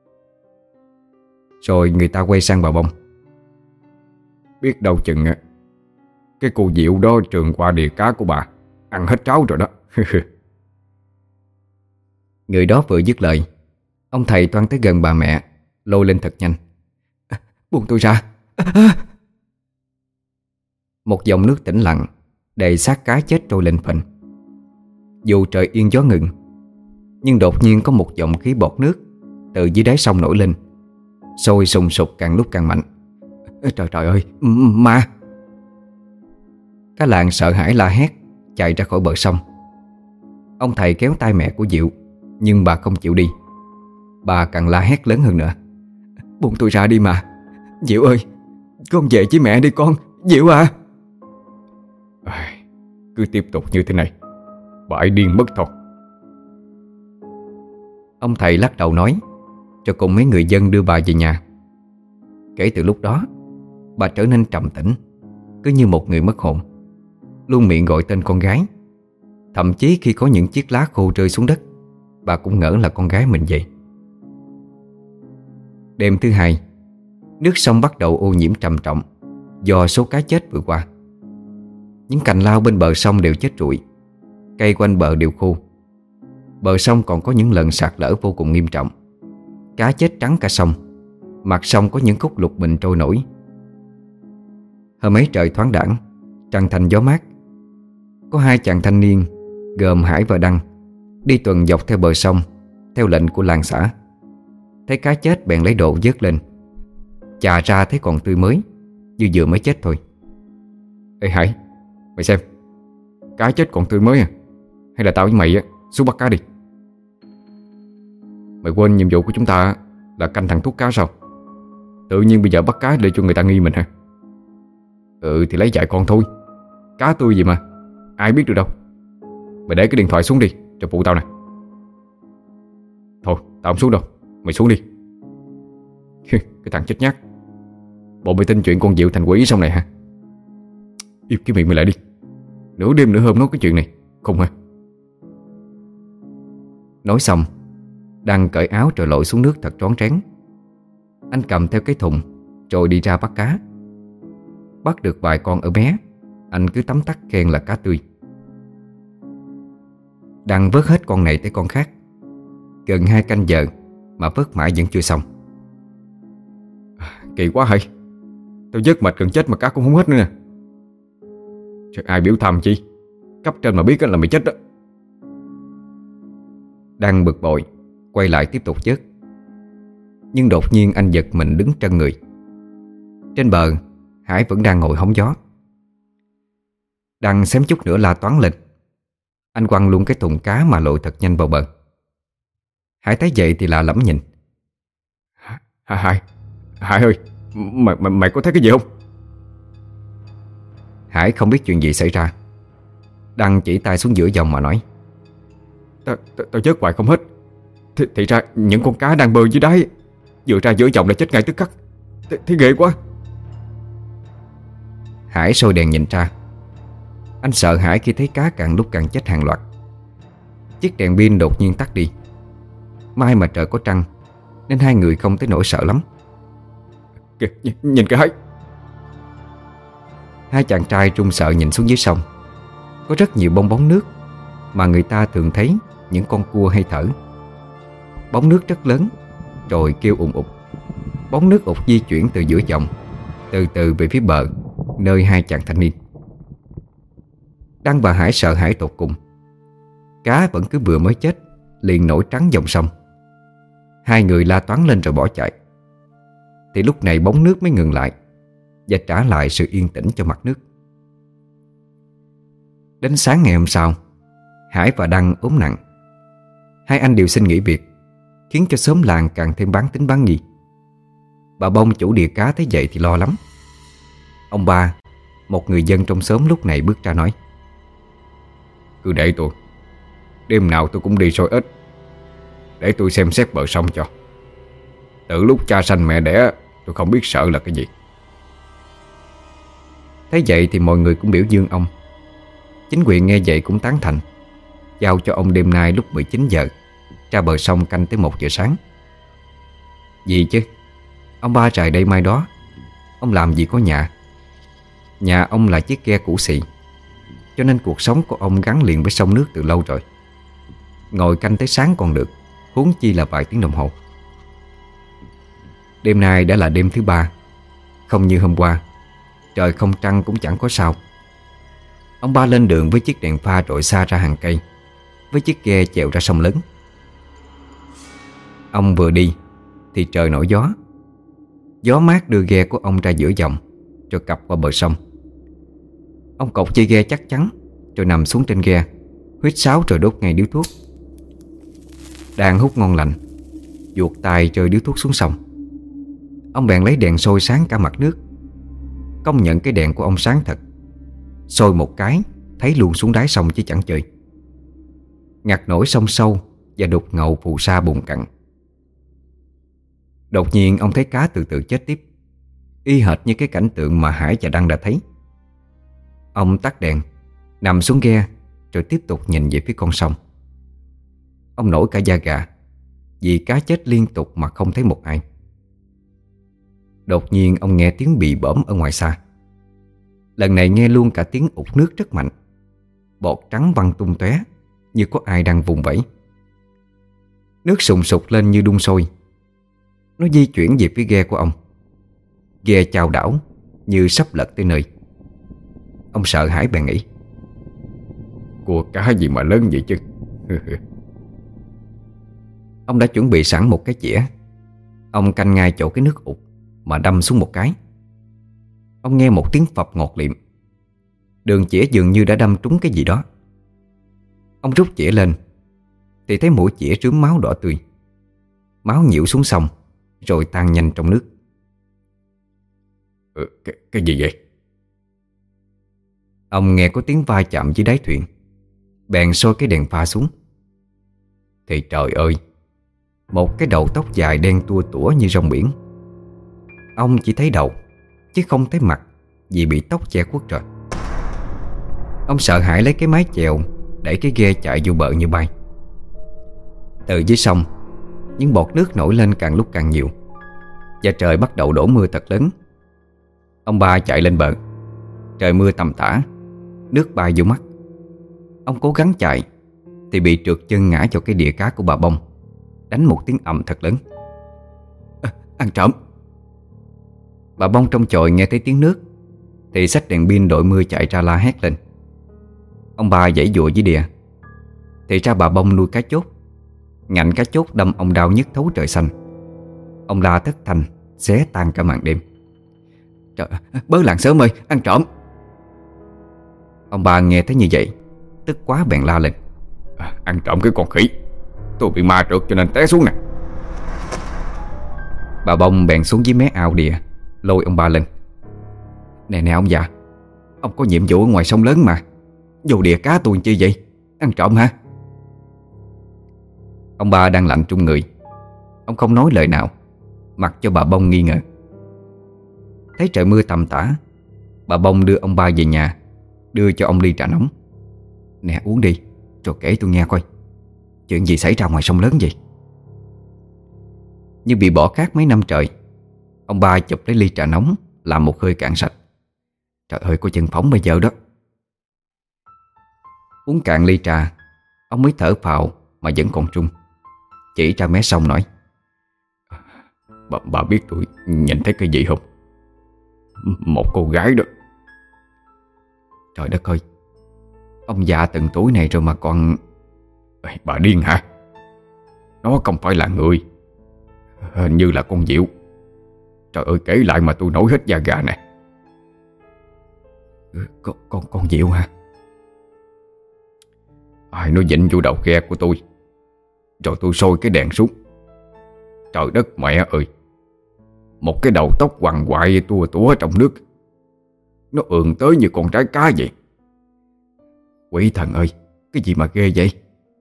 Rồi người ta quay sang bà Bông: Biết đâu chừng cái cô Diệu đó trườn qua đìa cá của bà, ăn hết cháo rồi đó. Người đó vừa dứt lời, ông thầy toan tới gần bà mẹ, lôi lên thật nhanh: "Buông tôi ra!" Một dòng nước tĩnh lặng đầy xác cá chết trôi lên phình. Dù trời yên gió ngừng, nhưng đột nhiên có một dòng khí bọt nước từ dưới đáy sông nổi lên, sôi sùng sục càng lúc càng mạnh. Trời ơi, ma! Cả làng sợ hãi la hét, chạy ra khỏi bờ sông. Ông thầy kéo tay mẹ của Diệu, nhưng bà không chịu đi. Bà càng la hét lớn hơn nữa: "Buông tôi ra đi mà! Diệu ơi, con về với mẹ đi con, Diệu à!" Cứ tiếp tục như thế này, bà ấy điên mất thôi. Ông thầy lắc đầu nói, cho cùng mấy người dân đưa bà về nhà. Kể từ lúc đó, bà trở nên trầm tĩnh, cứ như một người mất hồn, luôn miệng gọi tên con gái. Thậm chí khi có những chiếc lá khô rơi xuống đất, bà cũng ngỡ là con gái mình vậy. Đêm thứ hai, nước sông bắt đầu ô nhiễm trầm trọng do số cá chết vừa qua. Những cành lao bên bờ sông đều chết trụi, cây quanh bờ đều khô. Bờ sông còn có những lần sạt lở vô cùng nghiêm trọng. Cá chết trắng cả sông, mặt sông có những khúc lục bình trôi nổi. Hôm ấy trời thoáng đãng, trăng thanh gió mát. Có hai chàng thanh niên gồm Hải và Đăng đi tuần dọc theo bờ sông theo lệnh của làng xã. Thấy cá chết bèn lấy đồ vớt lên, chà ra thấy còn tươi mới, như vừa mới chết thôi. Ê Hải, mày xem, cá chết còn tươi mới à? Hay là tao với mày xuống bắt cá đi? Mày quên nhiệm vụ của chúng ta là canh thằng thuốc cá sao? Tự nhiên bây giờ bắt cá để cho người ta nghi mình hả? Ừ thì lấy vài con thôi, cá tươi gì mà, ai biết được đâu. Mày để cái điện thoại xuống đi, rồi phụ tao nè. Thôi tao không xuống đâu, mày xuống đi. Cái thằng chết nhát, bộ mày tin chuyện con Diệu thành quỷ xong này hả? Im cái miệng mày lại đi. Nửa đêm nửa hôm nói cái chuyện này không hả? Nói xong, Đăng cởi áo rồi lội xuống nước thật rón rén. Anh cầm theo cái thùng rồi đi ra bắt cá. Bắt được vài con ở bé, anh cứ tấm tắc khen là cá tươi. Đăng vớt hết con này tới con khác. Gần 2 canh giờ mà vớt mãi vẫn chưa xong. Kỳ quá hay, tao vớt mệt gần chết mà cá cũng không hết nữa nè. Chắc ai biểu tham chi, cấp trên mà biết là mày chết đó. Đăng bực bội quay lại tiếp tục vớt. Nhưng đột nhiên anh giật mình đứng trân người. Trên bờ, Hải vẫn đang ngồi hóng gió. Đăng xém chút nữa la toáng lên. Anh quăng luôn cái thùng cá mà lội thật nhanh vào bờ. Hải thấy vậy thì lạ lẫm nhìn. Hải ơi, mày có thấy cái gì không? Hải không biết chuyện gì xảy ra. Đăng chỉ tay xuống giữa dòng mà nói: Tao vớt hoài không hết. Thì ra những con cá đang bơi dưới đáy vừa ra giữa dòng là chết ngay tức khắc. Thấy ghê quá. Hải soi đèn nhìn ra. Anh sợ hãi khi thấy cá càng lúc càng chết hàng loạt. Chiếc đèn pin đột nhiên tắt đi. May mà trời có trăng nên hai người không tới nỗi sợ lắm. Kìa, nhìn cái Hải. Hai chàng trai run sợ nhìn xuống dưới sông. Có rất nhiều bong bóng nước mà người ta thường thấy những con cua hay thở. Bóng nước rất lớn rồi kêu ùn ụt. Bóng nước ụt di chuyển từ giữa dòng, từ từ về phía bờ, nơi hai chàng thanh niên. Đăng và Hải sợ hãi tột cùng. Cá vẫn cứ vừa mới chết liền nổi trắng dòng sông. Hai người la toáng lên rồi bỏ chạy. Thì lúc này bóng nước mới ngừng lại và trả lại sự yên tĩnh cho mặt nước. Đến sáng ngày hôm sau, Hải và Đăng ốm nặng. Hai anh đều xin nghỉ việc, khiến cho xóm làng càng thêm bán tín bán nghi. Bà Bông chủ đìa cá thấy vậy thì lo lắm. Ông Ba, một người dân trong xóm lúc này bước ra nói: Cứ để tôi, đêm nào tôi cũng đi soi ếch, để tôi xem xét bờ sông cho. Từ lúc cha sanh mẹ đẻ tôi không biết sợ là cái gì. Thấy vậy thì mọi người cũng biểu dương ông. Chính quyền nghe vậy cũng tán thành, giao cho ông đêm nay lúc 19 giờ ra bờ sông canh tới 1 giờ sáng. Gì chứ, ông Ba trời đây mai đó, ông làm gì có nhà. Nhà ông là chiếc ghe cũ xị, cho nên cuộc sống của ông gắn liền với sông nước từ lâu rồi. Ngồi canh tới sáng còn được, huống chi là vài tiếng đồng hồ. Đêm nay đã là đêm thứ 3. Không như hôm qua, trời không trăng cũng chẳng có sao. Ông Ba lên đường với chiếc đèn pha rọi xa ra hàng cây, với chiếc ghe chèo ra sông lớn. Ông vừa đi thì trời nổi gió. Gió mát đưa ghe của ông ra giữa dòng, rồi cập qua bờ sông. Ông cột dây ghe chắc chắn, rồi nằm xuống trên ghe, huýt sáo rồi đốt ngay điếu thuốc. Đang hút ngon lành, vuột tay rơi điếu thuốc xuống sông. Ông bèn lấy đèn soi sáng cả mặt nước. Công nhận cái đèn của ông sáng thật. Soi một cái thấy luôn xuống đáy sông chứ chẳng chơi. Ngặt nổi sông sâu và đục ngầu phù sa bùn cặn. Đột nhiên ông thấy cá từ từ chết tiếp, y hệt như cái cảnh tượng mà Hải và Đăng đã thấy. Ông tắt đèn, nằm xuống ghe, rồi tiếp tục nhìn về phía con sông. Ông nổi cả da gà, vì cá chết liên tục mà không thấy một ai. Đột nhiên ông nghe tiếng bị bõm ở ngoài xa. Lần này nghe luôn cả tiếng ụt nước rất mạnh. Bọt trắng văng tung tóe, như có ai đang vùng vẫy. Nước sùng sục lên như đun sôi. Nó di chuyển về phía ghe của ông. Ghe chao đảo như sắp lật tới nơi. Ông sợ hãi bèn nghĩ: cua cá gì mà lớn vậy chứ. Ông đã chuẩn bị sẵn một cái chĩa. Ông canh ngay chỗ cái nước ụt mà đâm xuống một cái. Ông nghe một tiếng phập ngọt liệm. Đường chĩa dường như đã đâm trúng cái gì đó. Ông rút chĩa lên thì thấy mũi chĩa rướm máu đỏ tươi. Máu nhiễu xuống sông rồi tan nhanh trong nước. Cái gì vậy? Ông nghe có tiếng va chạm dưới đáy thuyền, bèn soi cái đèn pha xuống. Thì trời ơi, một cái đầu tóc dài đen tua tủa như rong biển. Ông chỉ thấy đầu chứ không thấy mặt, vì bị tóc che khuất rồi. Ông sợ hãi lấy cái mái chèo đẩy cái ghe chạy vô bờ như bay. Từ dưới sông, những bọt nước nổi lên càng lúc càng nhiều, và trời bắt đầu đổ mưa thật lớn. Ông ba chạy lên bờ. Trời mưa tầm tã, nước bay vô mắt. Ông cố gắng chạy thì bị trượt chân ngã vào cái đĩa cá của bà Bông, đánh một tiếng ầm thật lớn. Ăn trộm! Bà Bông trong chòi nghe thấy tiếng nước thì xách đèn pin đội mưa chạy ra la hét lên. Ông ba giãy giụa dưới đìa thì ra bà Bông nuôi cá chốt. Ngạnh cá chốt đâm ông đau nhức thấu trời xanh. Ông la thất thanh, xé tan cả màn đêm. Trời, bớ làng sớm ơi, ăn trộm! Ông ba nghe thấy như vậy, tức quá bèn la lên: Ăn trộm cái con khỉ! Tôi bị ma trượt cho nên té xuống nè. Bà Bông bèn xuống dưới mé ao đìa, lôi ông ba lên. Nè ông già, ông có nhiệm vụ ở ngoài sông lớn mà, vô đìa cá tôi chi vậy? Ăn trộm hả? Ông ba đang lạnh trong người. Ông không nói lời nào, mặc cho bà Bông nghi ngờ. Thấy trời mưa tầm tã, bà Bông đưa ông ba về nhà, đưa cho ông ly trà nóng. Nè uống đi, rồi kể tôi nghe coi, chuyện gì xảy ra ngoài sông lớn vậy? Như bị bỏ cát mấy năm trời, ông ba chụp lấy ly trà nóng, làm một hơi cạn sạch. Trời ơi, có chân phóng bây giờ đó. Uống cạn ly trà, ông mới thở phào mà vẫn còn trung. Chỉ ra mé sông nói: Bà biết tôi nhìn thấy cái gì không? Một cô gái đó. Trời đất ơi, ông già từng tuổi này rồi mà còn... Bà điên hả? Nó không phải là người, hình như là con diệu. Trời ơi, kể lại mà tôi nổi hết da gà nè. Con diệu hả? Ai nó dịnh vô đầu ghe của tôi, rồi tôi soi cái đèn xuống. Trời đất mẹ ơi, một cái đầu tóc quằn quại tua tủa trong nước. Nó ườn tới như con trái cá vậy. Quỷ thần ơi, cái gì mà ghê vậy?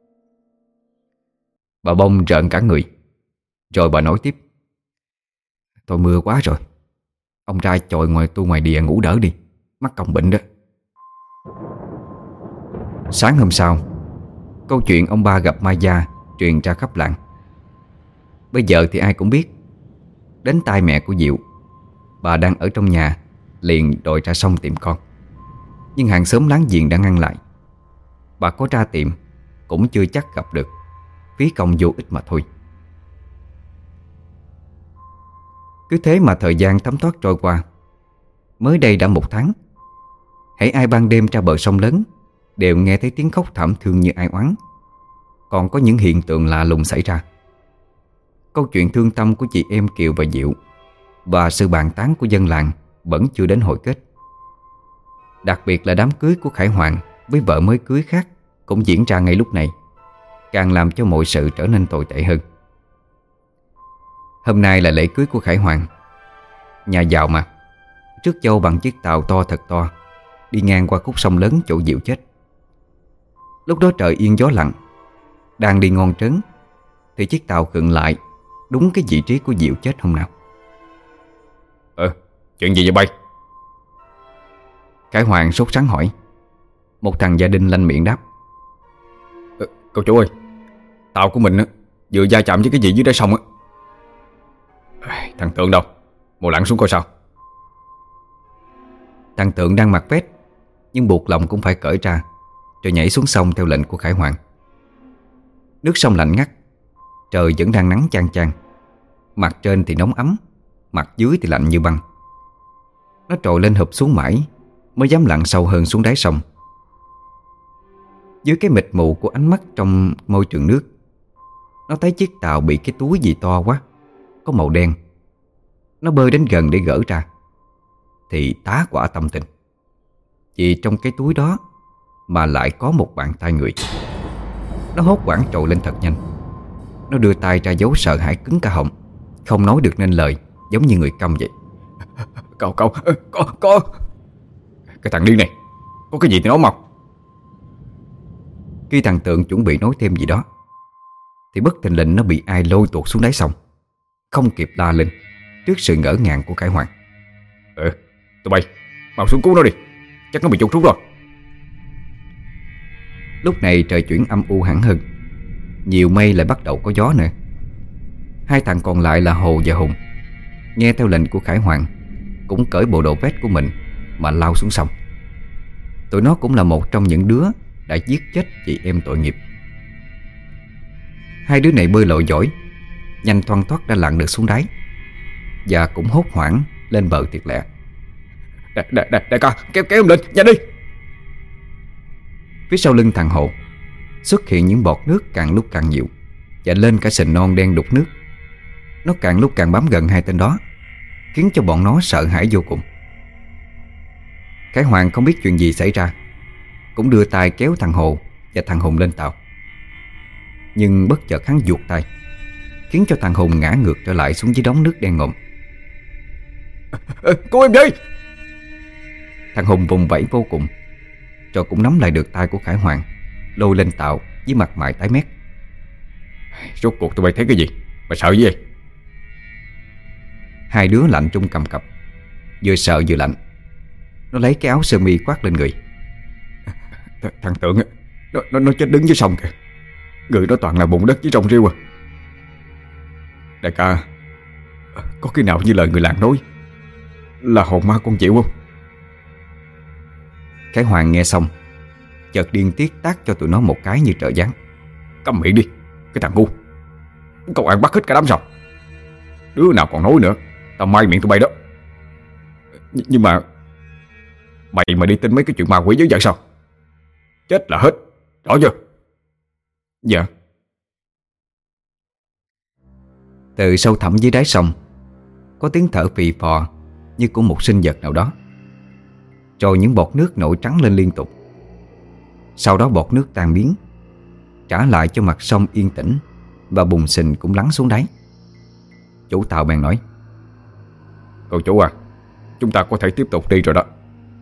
Bà Bông rợn cả người. Rồi bà nói tiếp: Thôi mưa quá rồi, ông ra chòi ngoài đìa ngủ đỡ đi, mắc công bệnh đó. Sáng hôm sau, câu chuyện ông ba gặp ma da truyền ra khắp làng. Bây giờ thì ai cũng biết. Đến tai mẹ của Diệu, bà đang ở trong nhà, liền đòi ra sông tìm con. Nhưng hàng xóm láng giềng đã ngăn lại. Bà có ra tìm cũng chưa chắc gặp được, phí công vô ích mà thôi. Cứ thế mà thời gian thấm thoát trôi qua. Mới đây đã 1 tháng. Hễ ai ban đêm ra bờ sông lớn đều nghe thấy tiếng khóc thảm thương như ai oán. Còn có những hiện tượng lạ lùng xảy ra. Câu chuyện thương tâm của chị em Kiều và Diệu và sự bàn tán của dân làng vẫn chưa đến hồi kết. Đặc biệt là đám cưới của Khải Hoàng với vợ mới cưới khác cũng diễn ra ngay lúc này, càng làm cho mọi sự trở nên tồi tệ hơn. Hôm nay là lễ cưới của Khải Hoàng. Nhà giàu mà, rước dâu bằng chiếc tàu to thật to, đi ngang qua khúc sông lớn chỗ Diệu chết. Lúc đó trời yên gió lặng, đang đi ngon trớn thì chiếc tàu khựng lại đúng cái vị trí của Diệu chết hôm nào. Chuyện gì vậy bay? Khải Hoàng sốt sắng hỏi. Một thằng gia đình lanh miệng đáp: Cậu chủ ơi, tàu của mình vừa va chạm với cái gì dưới đáy sông á. Thằng Tượng đâu? Mau lặn xuống coi sao. Thằng Tượng đang mặc vest, nhưng buộc lòng cũng phải cởi ra, rồi nhảy xuống sông theo lệnh của Khải Hoàng. Nước sông lạnh ngắt, trời vẫn đang nắng chang chang. Mặt trên thì nóng ấm, mặt dưới thì lạnh như băng. Nó trồi lên hụp xuống mãi mới dám lặn sâu hơn xuống đáy sông. Dưới cái mịt mù của ánh mắt trong môi trường nước, nó thấy chiếc tàu bị cái túi gì to quá, có màu đen. Nó bơi đến gần để gỡ ra, thì tá quả tâm tình. Vì trong cái túi đó mà lại có một bàn tay người. Nó hốt hoảng trồi lên thật nhanh. Nó đưa tay ra dấu sợ hãi cứng cả họng, không nói được nên lời, giống như người câm vậy. Có. Cái thằng điên này, có cái gì thì nói mau. Khi thằng Tượng chuẩn bị nói thêm gì đó, thì bất thình lình nó bị ai lôi tuột xuống đáy sông, không kịp la lên trước sự ngỡ ngàng của Khải Hoàng. Tụi bay mau xuống cứu nó đi, chắc nó bị trục trúng rồi. Lúc này trời chuyển âm u hẳn hơn, nhiều mây lại bắt đầu có gió nữa. Hai thằng còn lại là Hồ và Hùng nghe theo lệnh của Khải Hoàng, cũng cởi bộ đồ vest của mình mà lao xuống sông. Tụi nó cũng là một trong những đứa đã giết chết chị em tội nghiệp. Hai đứa này bơi lội giỏi, nhanh thoăn thoắt đã lặn được xuống đáy, và cũng hốt hoảng lên bờ thiệt lẹ. Đại ca, kéo em lên, nhanh đi. Phía sau lưng thằng Hồ xuất hiện những bọt nước càng lúc càng nhiều, và lên cả sình non đen đục nước. Nó càng lúc càng bám gần hai tên đó, khiến cho bọn nó sợ hãi vô cùng. Khải Hoàng không biết chuyện gì xảy ra, cũng đưa tay kéo thằng Hồ và thằng Hùng lên tàu. Nhưng bất chợt hắn giụt tay, khiến cho thằng Hùng ngã ngược trở lại xuống dưới đống nước đen ngòm. Cứu em đi. Thằng Hùng vùng vẫy vô cùng, rồi cũng nắm lại được tay của Khải Hoàng, lôi lên tàu với mặt mày tái mét. Rốt cuộc tụi bay thấy cái gì mà sợ gì vậy? Hai đứa lạnh trung cầm cập, vừa sợ vừa lạnh. Nó lấy cái áo sơ mi khoác lên người. Thằng Tượng nó chết đứng dưới sông kìa. Người nó toàn là bùn đất với rong rêu à. Đại ca, có khi nào như lời người làng nói là hồn ma con chịu không? Khải Hoàng nghe xong chợt điên tiết tát cho tụi nó một cái như trợ giáng. Câm miệng đi, cái thằng ngu. Công an bắt hết cả đám sao? Đứa nào còn nói nữa, tao mai miệng tụi bay đó. Nhưng mà mày mà đi tin mấy cái chuyện ma quỷ dữ vậy sao? Chết là hết, rõ chưa? Dạ. Từ sâu thẳm dưới đáy sông có tiếng thở phì phò như của một sinh vật nào đó. Rồi những bọt nước nổi trắng lên liên tục. Sau đó bọt nước tan biến, trả lại cho mặt sông yên tĩnh, và bùn sình cũng lắng xuống đáy. Chủ tàu bèn nói: Cậu chủ à, chúng ta có thể tiếp tục đi rồi đó.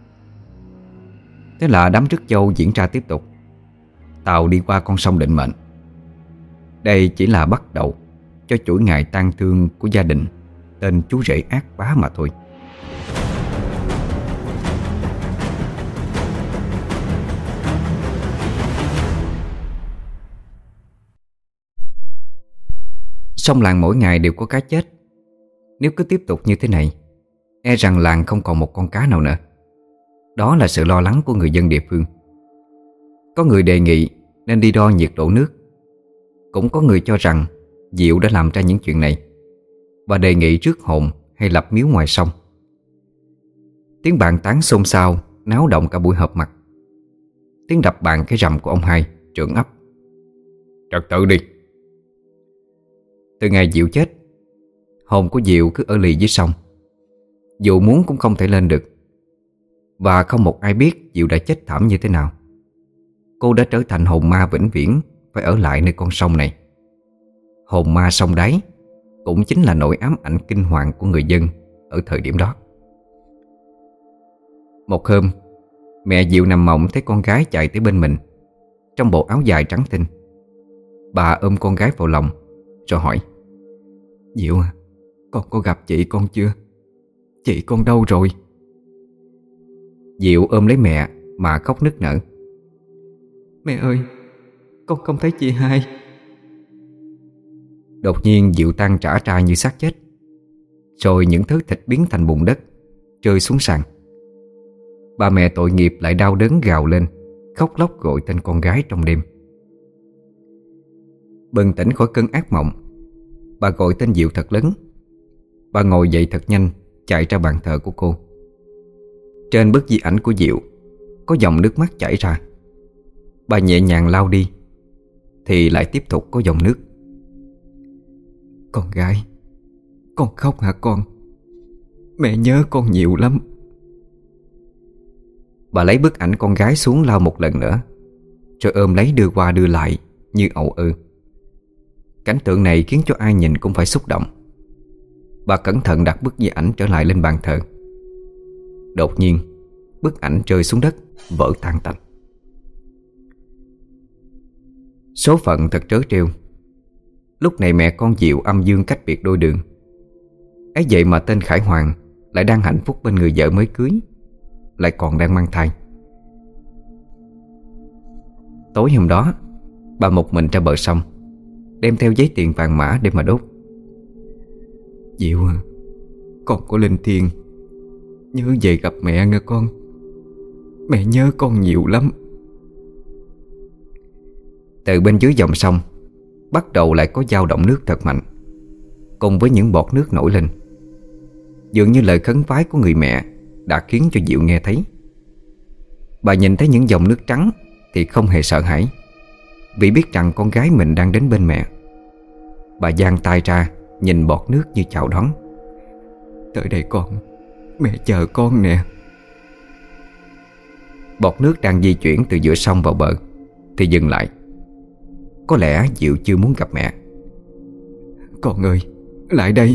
Thế là đám rước dâu diễn ra tiếp tục. Tàu đi qua con sông định mệnh. Đây chỉ là bắt đầu cho chuỗi ngày tang thương của gia đình tên chú rể ác bá mà thôi. Sông làng mỗi ngày đều có cá chết. Nếu cứ tiếp tục như thế này, e rằng làng không còn một con cá nào nữa. Đó là sự lo lắng của người dân địa phương. Có người đề nghị nên đi đo nhiệt độ nước. Cũng có người cho rằng Diệu đã làm ra những chuyện này và đề nghị rước hồn hay lập miếu ngoài sông. Tiếng bàn tán xôn xao náo động cả buổi họp mặt. Tiếng đập bàn cái rầm của ông hai, trưởng ấp. Trật tự đi. Từ ngày Diệu chết, hồn của Diệu cứ ở lì dưới sông. Dù muốn cũng không thể lên được. Và không một ai biết Diệu đã chết thảm như thế nào. Cô đã trở thành hồn ma vĩnh viễn, phải ở lại nơi con sông này. Hồn ma sông đáy cũng chính là nỗi ám ảnh kinh hoàng của người dân ở thời điểm đó. Một hôm, mẹ Diệu nằm mộng thấy con gái chạy tới bên mình trong bộ áo dài trắng tinh. Bà ôm con gái vào lòng rồi hỏi: Diệu à, con có gặp chị con chưa? Chị con đâu rồi? Diệu ôm lấy mẹ mà khóc nức nở. Mẹ ơi, con không thấy chị hai. Đột nhiên Diệu tan rã ra như xác chết. Rồi những thứ thịt biến thành bùn đất rơi xuống sàn. Bà mẹ tội nghiệp lại đau đớn gào lên, khóc lóc gọi tên con gái trong đêm. Bừng tỉnh khỏi cơn ác mộng, bà gọi tên Diệu thật lớn. Bà ngồi dậy thật nhanh, chạy ra bàn thờ của cô. Trên bức di ảnh của Diệu có dòng nước mắt chảy ra. Bà nhẹ nhàng lau đi thì lại tiếp tục có dòng nước. Con gái, con khóc hả con? Mẹ nhớ con nhiều lắm. Bà lấy bức ảnh con gái xuống lau một lần nữa, rồi ôm lấy đưa qua đưa lại như ầu ơ. Cảnh tượng này khiến cho ai nhìn cũng phải xúc động. Bà cẩn thận đặt bức di ảnh trở lại lên bàn thờ. Đột nhiên bức ảnh rơi xuống đất, vỡ tan tành. Số phận thật trớ trêu. Lúc này mẹ con Diệu âm dương cách biệt đôi đường. Ấy vậy mà tên Khải Hoàng lại đang hạnh phúc bên người vợ mới cưới, lại còn đang mang thai. Tối hôm đó, bà một mình ra bờ sông, đem theo giấy tiền vàng mã để mà đốt. Diệu à, con có lên thiên, nhớ về gặp mẹ nghe con. Mẹ nhớ con nhiều lắm. Từ bên dưới dòng sông bắt đầu lại có dao động nước thật mạnh, cùng với những bọt nước nổi lên. Dường như lời khấn vái của người mẹ đã khiến cho Diệu nghe thấy. Bà nhìn thấy những dòng nước trắng thì không hề sợ hãi, vì biết rằng con gái mình đang đến bên mẹ. Bà giang tay ra, nhìn bọt nước như chào đón. Tới đây con, mẹ chờ con nè. Bọt nước đang di chuyển từ giữa sông vào bờ thì dừng lại. Có lẽ Diệu chưa muốn gặp mẹ. Con ơi, lại đây.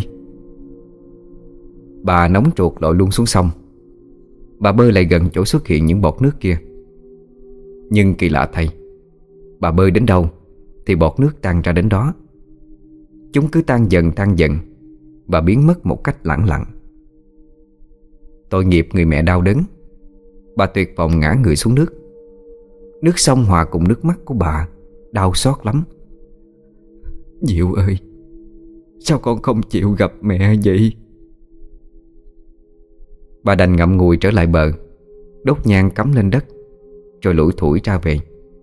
Bà nóng ruột lội luôn xuống sông. Bà bơi lại gần chỗ xuất hiện những bọt nước kia. Nhưng kỳ lạ thay, bà bơi đến đâu thì bọt nước tan ra đến đó. Chúng cứ tan dần và biến mất một cách lẳng lặng. Tội nghiệp người mẹ đau đớn. Bà tuyệt vọng ngã người xuống nước. Nước sông hòa cùng nước mắt của bà, đau xót lắm. Diệu ơi, sao con không chịu gặp mẹ vậy? Bà đành ngậm ngùi trở lại bờ, đốt nhang cắm lên đất, rồi lủi thủi ra về.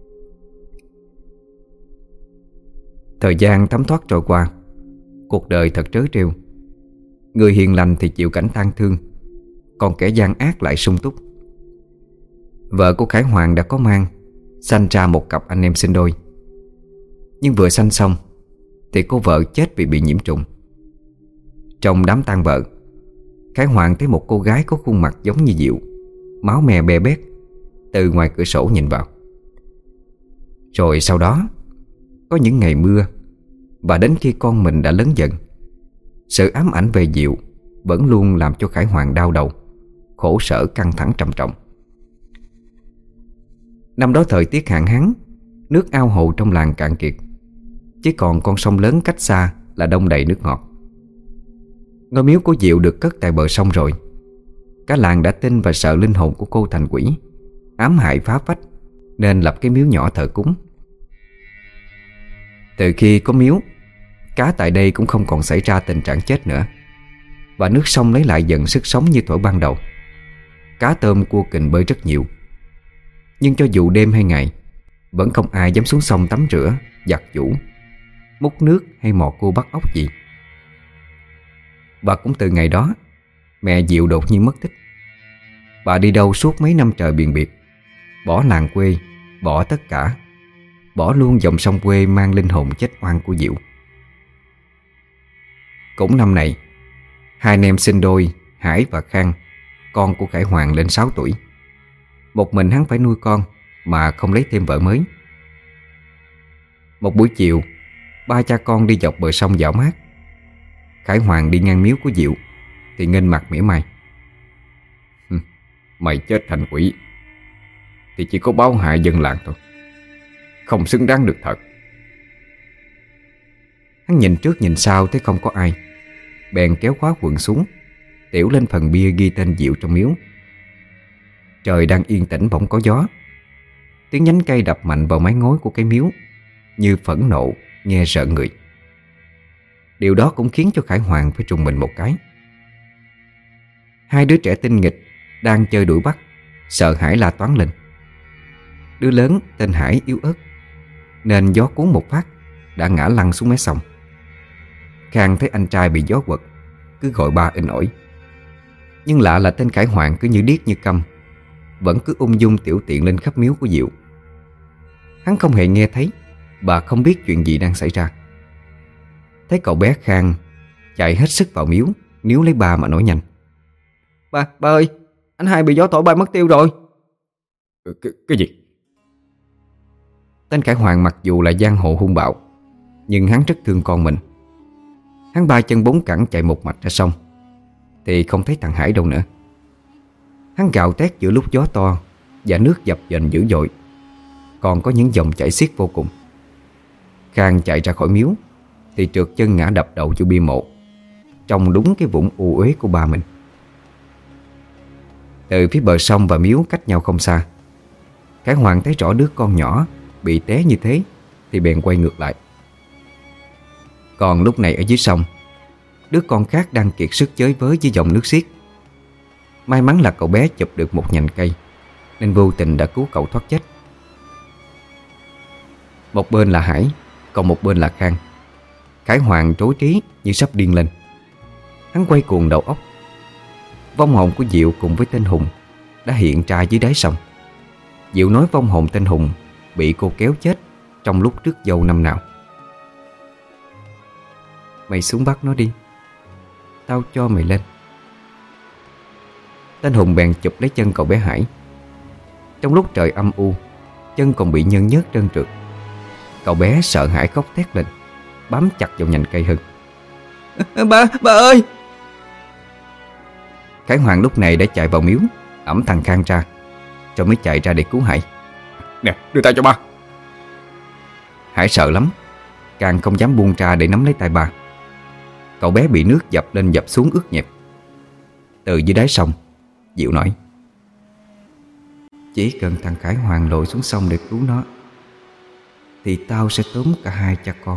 Thời gian thấm thoát trôi qua. Cuộc đời thật trớ trêu. Người hiền lành thì chịu cảnh tang thương, còn kẻ gian ác lại sung túc. Vợ của Khải Hoàng đã có mang, sanh ra một cặp anh em sinh đôi. Nhưng vừa sanh xong thì cô vợ chết vì bị nhiễm trùng. Trong đám tang vợ, Khải Hoàng thấy một cô gái có khuôn mặt giống như Diệu, máu me be bét, từ ngoài cửa sổ nhìn vào. Rồi sau đó có những ngày mưa, và đến khi con mình đã lớn dần, sự ám ảnh về Diệu vẫn luôn làm cho Khải Hoàng đau đầu, khổ sở căng thẳng trầm trọng. Năm đó thời tiết hạn hán, nước ao hồ trong làng cạn kiệt, chỉ còn con sông lớn cách xa là đong đầy nước ngọt. Ngôi miếu của Diệu được cất tại bờ sông rồi. Cả làng đã tin và sợ linh hồn của cô thành quỷ, ám hại phá phách, nên lập cái miếu nhỏ thờ cúng. Từ khi có miếu, cá tại đây cũng không còn xảy ra tình trạng chết nữa, và nước sông lấy lại dần sức sống như thuở ban đầu. Cá tôm cua kình bơi rất nhiều. Nhưng cho dù đêm hay ngày, vẫn không ai dám xuống sông tắm rửa, giặt giũ, múc nước hay mò cua bắt ốc gì. Và cũng từ ngày đó, mẹ Diệu đột nhiên mất tích. Bà đi đâu suốt mấy năm trời biền biệt, bỏ làng quê, bỏ tất cả, bỏ luôn dòng sông quê mang linh hồn chết oan của Diệu. Cũng năm này, hai anh em sinh đôi Hải và Khang, con của Khải Hoàng, lên 6 tuổi. Một mình hắn phải nuôi con mà không lấy thêm vợ mới. Một buổi chiều, ba cha con đi dọc bờ sông dạo mát. Khải Hoàng đi ngang miếu của Diệu thì nghênh mặt mỉa mai: Mày chết thành quỷ thì chỉ có báo hại dân làng thôi, không xứng đáng được thật. Hắn nhìn trước nhìn sau thấy không có ai, bèn kéo khóa quần xuống, tiểu lên phần bia ghi tên Diệu trong miếu. Trời đang yên tĩnh bỗng có gió. Tiếng nhánh cây đập mạnh vào mái ngói của cái miếu, như phẫn nộ, nghe rợn người. Điều đó cũng khiến cho Khải Hoàng phải trùng mình một cái. Hai đứa trẻ tinh nghịch đang chơi đuổi bắt, sợ hãi la toáng lên. Đứa lớn tên Hải yếu ớt, nên gió cuốn một phát đã ngã lăn xuống mé sông. Khang thấy anh trai bị gió quật, cứ gọi ba inh ỏi. Nhưng lạ là tên Khải Hoàng cứ như điếc như câm, vẫn cứ ung dung tiểu tiện lên khắp miếu của Diệu. Hắn không hề nghe thấy và không biết chuyện gì đang xảy ra. Thấy cậu bé Khang chạy hết sức vào miếu, níu lấy ba mà nói nhanh: Ba ơi, anh hai bị gió thổi bay mất tiêu rồi. Cái gì? Tên Khải Hoàng mặc dù là giang hồ hung bạo, nhưng hắn rất thương con mình. Hắn ba chân bốn cẳng chạy một mạch ra sông, thì không thấy thằng Hải đâu nữa. Hắn gào thét giữa lúc gió to và nước dập dềnh dữ dội, còn có những dòng chảy xiết vô cùng. Khang chạy ra khỏi miếu thì trượt chân ngã đập đầu vô bia mộ, trông đúng cái vũng u uế của ba mình. Từ phía bờ sông và miếu cách nhau không xa, Khải Hoàng thấy rõ đứa con nhỏ bị té như thế thì bèn quay ngược lại. Còn lúc này ở dưới sông, đứa con khác đang kiệt sức chới với dòng nước xiết. May mắn là cậu bé chụp được một nhành cây, nên vô tình đã cứu cậu thoát chết. Một bên là Hải, còn một bên là Khang. Khải Hoàng rối trí như sắp điên lên. Hắn quay cuồng đầu óc. Vong hồn của Diệu cùng với tên Hùng đã hiện ra dưới đáy sông. Diệu nói vong hồn tên Hùng bị cô kéo chết trong lúc rước dâu năm nào. Mày xuống bắt nó đi, tao cho mày lên. Tên Hùng bèn chụp lấy chân cậu bé Hải. Trong lúc trời âm u, chân còn bị nhơn nhớt trơn trượt. Cậu bé sợ hãi khóc thét lên, bám chặt vào nhành cây hơn. Ba ơi! Khải Hoàng lúc này đã chạy vào miếu, ẵm thằng Khang ra, rồi mới chạy ra để cứu Hải. Nè, đưa tay cho ba. Hải sợ lắm, càng không dám buông ra để nắm lấy tay ba. Cậu bé bị nước dập lên dập xuống ướt nhẹp. Từ dưới đáy sông, Diệu nói: Chỉ cần thằng Khải Hoàng lội xuống sông để cứu nó, thì tao sẽ tóm cả hai cha con.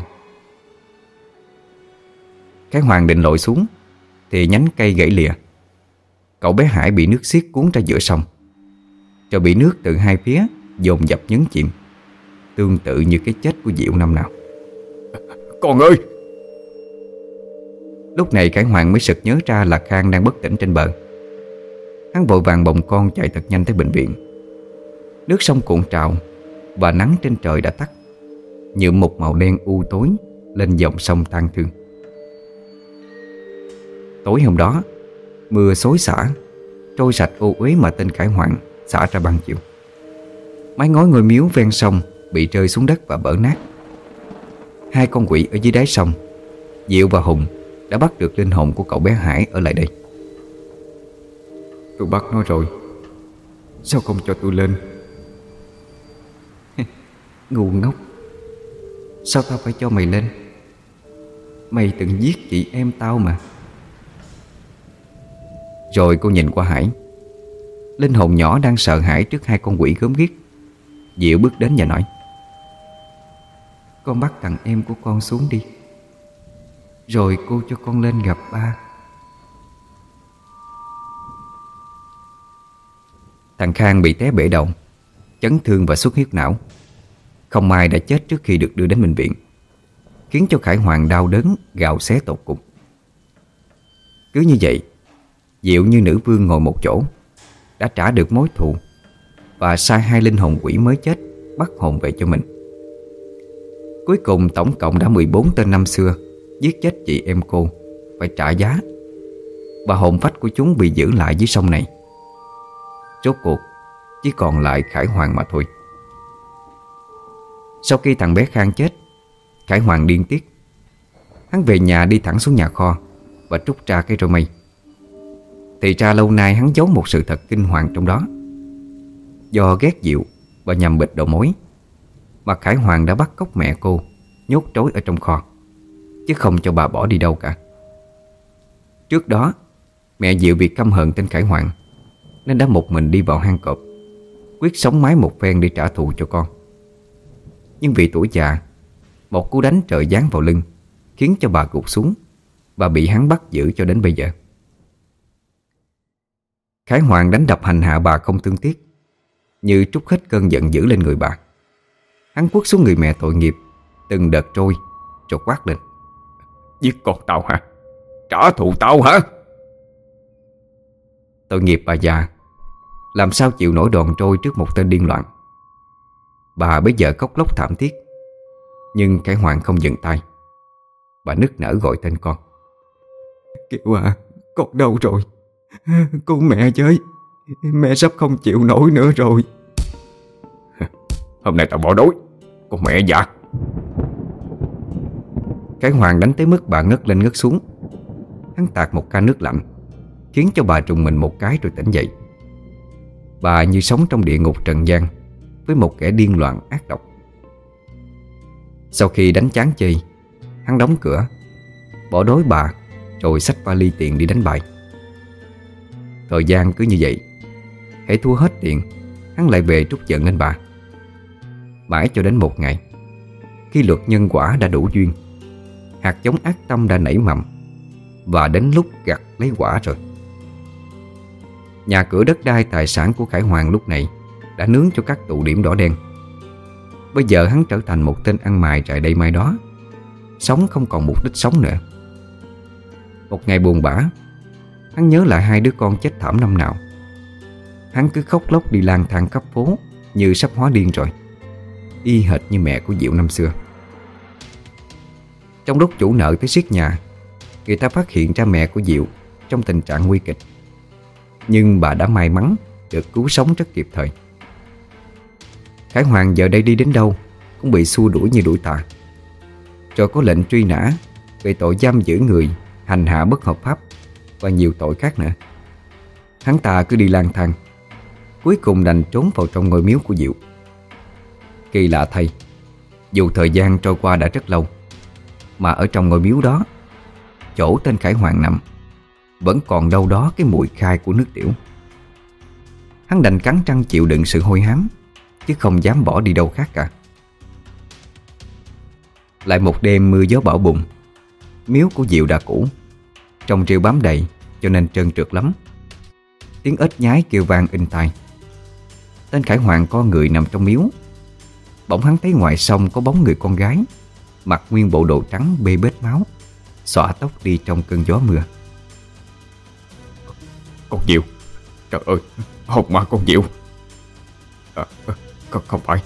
Khải Hoàng định lội xuống thì nhánh cây gãy lìa. Cậu bé Hải bị nước xiết cuốn ra giữa sông, rồi bị nước từ hai phía dồn dập nhấn chìm, tương tự như cái chết của Diệu năm nào. Con ơi! Lúc này Khải Hoàng mới sực nhớ ra là Khang đang bất tỉnh trên bờ. Hắn vội vàng bồng con chạy thật nhanh tới bệnh viện. Nước sông cuộn trào và nắng trên trời đã tắt, nhuộm một màu đen u tối lên dòng sông tang thương. Tối hôm đó, mưa xối xả trôi sạch ô uế mà tên Khải Hoàng xả ra ban chiều. Mái ngói ngôi miếu ven sông bị rơi xuống đất và bở nát. Hai con quỷ ở dưới đáy sông, Diệu và Hùng, đã bắt được linh hồn của cậu bé Hải ở lại đây. Tôi bắt nó rồi, sao không cho tôi lên? Ngu ngốc, sao tao phải cho mày lên? Mày từng giết chị em tao mà. Rồi cô nhìn qua Hải. Linh hồn nhỏ đang sợ hãi trước hai con quỷ gớm ghiếc. Diệu bước đến và nói: Con bắt thằng em của con xuống đi, rồi cô cho con lên gặp ba. Thằng Khang bị té bể đầu, chấn thương và xuất huyết não. Không may đã chết trước khi được đưa đến bệnh viện, khiến cho Khải Hoàng đau đớn gào xé tột cùng. Cứ như vậy, Diệu như nữ vương ngồi một chỗ, đã trả được mối thù và sai hai linh hồn quỷ mới chết bắt hồn về cho mình. Cuối cùng tổng cộng đã 14 tên năm xưa giết chết chị em cô phải trả giá, và hồn phách của chúng bị giữ lại dưới sông này. Rốt cuộc chỉ còn lại Khải Hoàng mà thôi. Sau khi thằng bé Khang chết, Khải Hoàng điên tiết. Hắn về nhà đi thẳng xuống nhà kho và trút ra cái roi mây. Thì ra lâu nay hắn giấu một sự thật kinh hoàng trong đó. Do ghét Diệu và nhằm bịt đầu mối, mà Khải Hoàng đã bắt cóc mẹ cô, nhốt trối ở trong kho, chứ không cho bà bỏ đi đâu cả. Trước đó, mẹ Diệu vì căm hận tên Khải Hoàng nên đã một mình đi vào hang cọp, quyết sống mái một phen để trả thù cho con. Nhưng vì tuổi già, một cú đánh trời giáng vào lưng khiến cho bà gục xuống và bị hắn bắt giữ cho đến bây giờ. Khải Hoàn đánh đập hành hạ bà không thương tiếc, như trút hết cơn giận dữ lên người bà. Hắn quất xuống người mẹ tội nghiệp từng đợt trôi, rồi quát lên: Giết con tao hả? Trả thù tao hả? Tội nghiệp bà già, làm sao chịu nổi đòn trôi trước một tên điên loạn. Bà bây giờ khóc lóc thảm thiết, nhưng Khải Hoàn không dừng tay. Bà nức nở gọi tên con: Kiều à, con đâu rồi? Cứu mẹ với, mẹ sắp không chịu nổi nữa rồi. Hôm nay tao bỏ đói, con mẹ già. Khải Hoàn đánh tới mức bà ngất lên ngất xuống. Hắn tạt một ca nước lạnh, khiến cho bà trùng mình một cái rồi tỉnh dậy. Bà như sống trong địa ngục trần gian với một kẻ điên loạn ác độc. Sau khi đánh chán chơi, hắn đóng cửa, bỏ đói bà, rồi xách vali tiền đi đánh bài. Thời gian cứ như vậy, hễ thua hết tiền, hắn lại về trút giận lên bà. Mãi cho đến một ngày, khi luật nhân quả đã đủ duyên, hạt giống ác tâm đã nảy mầm, và đến lúc gặt lấy quả rồi. Nhà cửa đất đai tài sản của Khải Hoàn lúc này đã nướng cho các tụ điểm đỏ đen. Bây giờ hắn trở thành một tên ăn mày trại đây mai đó, sống không còn mục đích sống nữa. Một ngày buồn bã, hắn nhớ lại hai đứa con chết thảm năm nào. Hắn cứ khóc lóc đi lang thang khắp phố như sắp hóa điên rồi, y hệt như mẹ của Diệu năm xưa. Trong lúc chủ nợ tới xiết nhà, người ta phát hiện ra mẹ của Diệu trong tình trạng nguy kịch, nhưng bà đã may mắn được cứu sống rất kịp thời. Khải Hoàn giờ đây đi đến đâu cũng bị xua đuổi như đuổi tà, rồi có lệnh truy nã về tội giam giữ người, hành hạ bất hợp pháp và nhiều tội khác nữa. Hắn ta cứ đi lang thang, cuối cùng đành trốn vào trong ngôi miếu của Diệu. Kỳ lạ thay, dù thời gian trôi qua đã rất lâu, mà ở trong ngôi miếu đó, chỗ tên Khải Hoàn nằm, vẫn còn đâu đó cái mùi khai của nước tiểu. Hắn đành cắn răng chịu đựng sự hôi hám, chứ không dám bỏ đi đâu khác cả. Lại một đêm mưa gió bão bùng, miếu của Diệu đã cũ, trồng rêu bám đầy cho nên trơn trượt lắm. Tiếng ếch nhái kêu vang inh tai. Tên Khải Hoàn co người nằm trong miếu, bỗng hắn thấy ngoài sông có bóng người con gái, mặc nguyên bộ đồ trắng bê bết máu, xõa tóc đi trong cơn gió mưa. Con Diệu, trời ơi, hồn ma con Diệu. Không phải.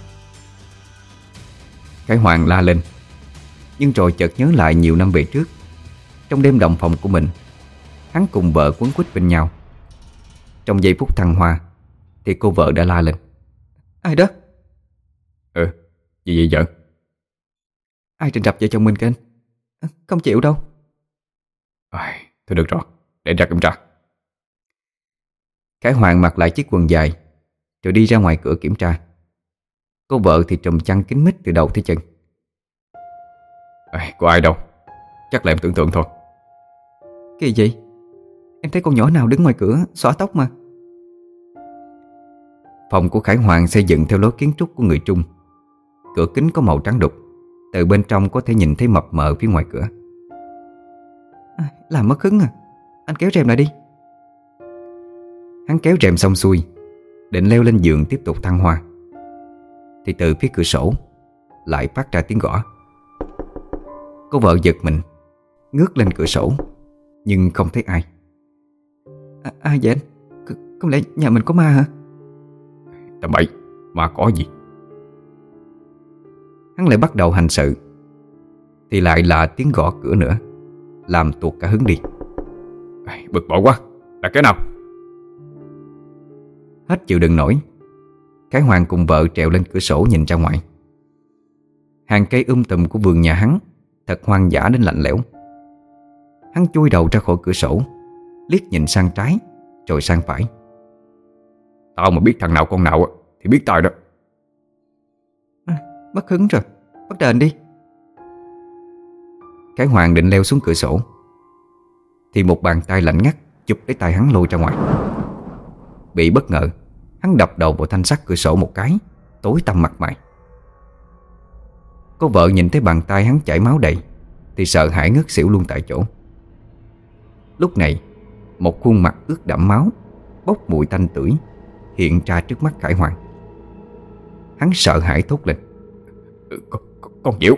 Khải Hoàn la lên, nhưng rồi chợt nhớ lại nhiều năm về trước, trong đêm động phòng của mình, hắn cùng vợ quấn quýt bên nhau. Trong giây phút thăng hoa thì cô vợ đã la lên: Ai đó? Gì vậy vợ? Ai trình rập vợ chồng mình kênh? Không chịu đâu. Thôi được rồi, để ra kiểm tra. Khải Hoàn mặc lại chiếc quần dài, rồi đi ra ngoài cửa kiểm tra. Cô vợ thì trùm chăn kín mít từ đầu tới chân. Có ai đâu, chắc là em tưởng tượng thôi. Cái gì? Em thấy con nhỏ nào đứng ngoài cửa xõa tóc mà. Phòng của Khải Hoàn xây dựng theo lối kiến trúc của người Trung. Cửa kính có màu trắng đục, từ bên trong có thể nhìn thấy mập mờ phía ngoài cửa. Làm mất hứng à? Anh kéo rèm lại đi. Hắn kéo rèm xong xuôi, định leo lên giường tiếp tục thăng hoa, thì từ phía cửa sổ lại phát ra tiếng gõ. Cô vợ giật mình, ngước lên cửa sổ, nhưng không thấy ai. Ai vậy anh? Không lẽ nhà mình có ma hả? Tầm bậy, ma có gì? Hắn lại bắt đầu hành sự, thì lại là tiếng gõ cửa nữa, làm tuột cả hứng đi. Bực bội quá, là cái nào? Hết chịu đựng nổi, Khải Hoàn cùng vợ trèo lên cửa sổ nhìn ra ngoài. Hàng cây tùm của vườn nhà hắn thật hoang dã đến lạnh lẽo. Hắn chui đầu ra khỏi cửa sổ, liếc nhìn sang trái rồi sang phải. Tao mà biết thằng nào con nào thì biết tao đó. Mất hứng rồi, bắt đền đi. Khải Hoàn định leo xuống cửa sổ, thì một bàn tay lạnh ngắt chụp lấy tay hắn lôi ra ngoài. Bị bất ngờ, hắn đập đầu vào thanh sắt cửa sổ một cái, tối tăm mặt mày. Cô vợ nhìn thấy bàn tay hắn chảy máu đầy thì sợ hãi ngất xỉu luôn tại chỗ. Lúc này, một khuôn mặt ướt đẫm máu, bốc mùi tanh tưởi hiện ra trước mắt Khải Hoàn. Hắn sợ hãi thốt lên: Con Diệu.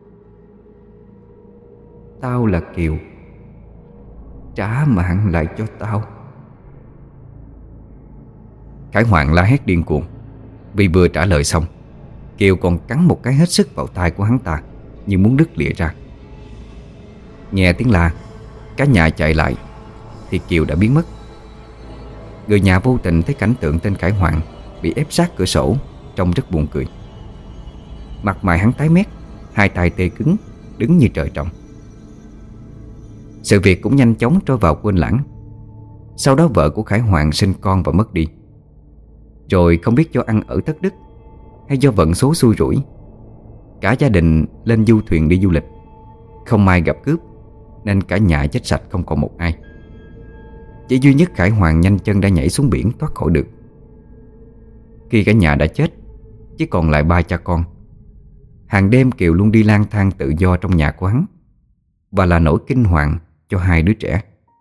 Tao là Kiều, trả mạng lại cho tao. Khải Hoàn la hét điên cuồng. Vì vừa trả lời xong, Kiều còn cắn một cái hết sức vào tai của hắn ta, như muốn đứt lìa ra. Nghe tiếng la, cả nhà chạy lại thì Kiều đã biến mất. Người nhà vô tình thấy cảnh tượng tên Khải Hoàn bị ép sát cửa sổ, trông rất buồn cười. Mặt mày hắn tái mét, hai tay tê cứng, đứng như trời trồng. Sự việc cũng nhanh chóng trôi vào quên lãng. Sau đó vợ của Khải Hoàn sinh con và mất đi. Rồi không biết do ăn ở thất đức hay do vận số xui rủi, cả gia đình lên du thuyền đi du lịch. Không may gặp cướp nên cả nhà chết sạch không còn một ai. Chỉ duy nhất Khải Hoàn nhanh chân đã nhảy xuống biển thoát khỏi được. Khi cả nhà đã chết, chỉ còn lại ba cha con. Hàng đêm Kiều luôn đi lang thang tự do trong nhà của hắn, và là nỗi kinh hoàng cho hai đứa trẻ.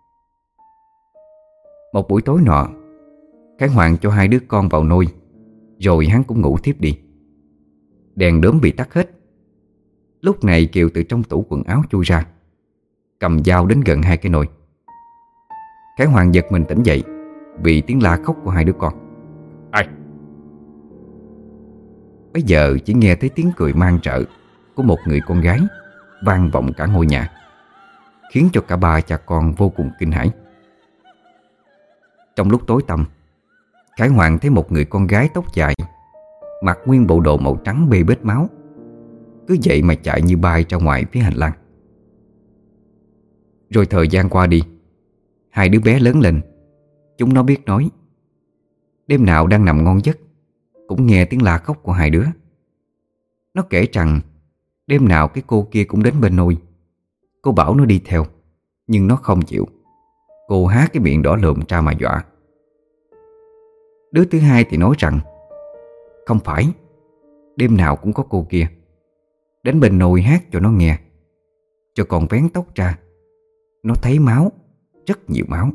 Một buổi tối nọ, Khải Hoàn cho hai đứa con vào nôi, rồi hắn cũng ngủ thiếp đi. Đèn đốm bị tắt hết. Lúc này Kiều từ trong tủ quần áo chui ra, cầm dao đến gần hai cái nồi. Khải Hoàn giật mình tỉnh dậy vì tiếng la khóc của hai đứa con. Ai? Bây giờ chỉ nghe thấy tiếng cười man rợ của một người con gái vang vọng cả ngôi nhà, khiến cho cả ba cha con vô cùng kinh hãi. Trong lúc tối tăm, Khải Hoàn thấy một người con gái tóc dài, mặc nguyên bộ đồ màu trắng bê bết máu, cứ vậy mà chạy như bay ra ngoài phía hành lang. Rồi thời gian qua đi, hai đứa bé lớn lên, chúng nó biết nói. Đêm nào đang nằm ngon giấc cũng nghe tiếng la khóc của hai đứa. Nó kể rằng đêm nào cái cô kia cũng đến bên nôi. Cô bảo nó đi theo, nhưng nó không chịu. Cô há cái miệng đỏ lườm ra mà dọa. Đứa thứ hai thì nói rằng không phải, đêm nào cũng có cô kia đến bên nôi hát cho nó nghe, cho còn vén tóc ra. Nó thấy máu, rất nhiều máu.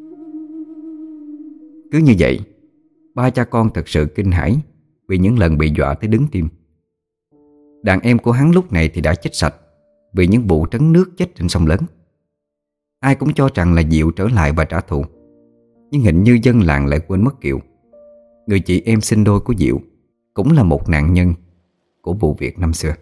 Cứ như vậy, ba cha con thật sự kinh hãi vì những lần bị dọa tới đứng tim. Đàn em của hắn lúc này thì đã chết sạch vì những vụ trấn nước chết trên sông lớn. Ai cũng cho rằng là Diệu trở lại và trả thù, nhưng hình như dân làng lại quên mất Kiều, người chị em sinh đôi của Diệu, cũng là một nạn nhân của vụ việc năm xưa.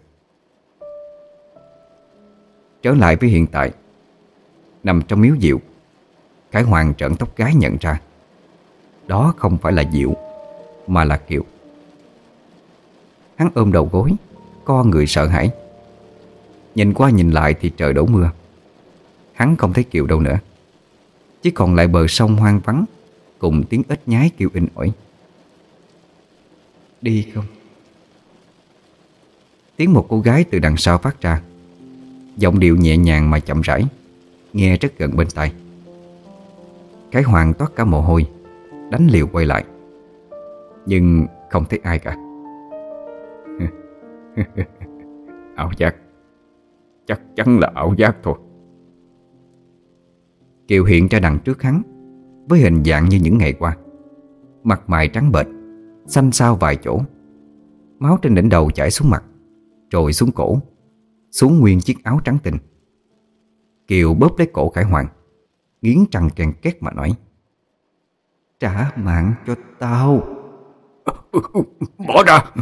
Trở lại với hiện tại, nằm trong miếu Diệu, Khải Hoàn trợn tóc gáy nhận ra đó không phải là Diệu mà là Kiều. Hắn ôm đầu gối, co người sợ hãi. Nhìn qua nhìn lại thì trời đổ mưa. Hắn không thấy Kiều đâu nữa, chỉ còn lại bờ sông hoang vắng cùng tiếng ếch nhái kêu inh ỏi. Đi không? Tiếng một cô gái từ đằng sau phát ra, giọng điệu nhẹ nhàng mà chậm rãi, nghe rất gần bên tai. Khải Hoàn toát cả mồ hôi, đánh liều quay lại, nhưng không thấy ai cả. Ảo giác. Chắc chắn là ảo giác thôi. Kiều hiện ra đằng trước hắn với hình dạng như những ngày qua. Mặt mày trắng bệch, xanh xao vài chỗ. Máu trên đỉnh đầu chảy xuống mặt, rồi xuống cổ, xuống nguyên chiếc áo trắng tinh. Kiều bóp lấy cổ Khải Hoàn, nghiến răng ken két mà nói: Trả mạng cho tao. Bỏ ra.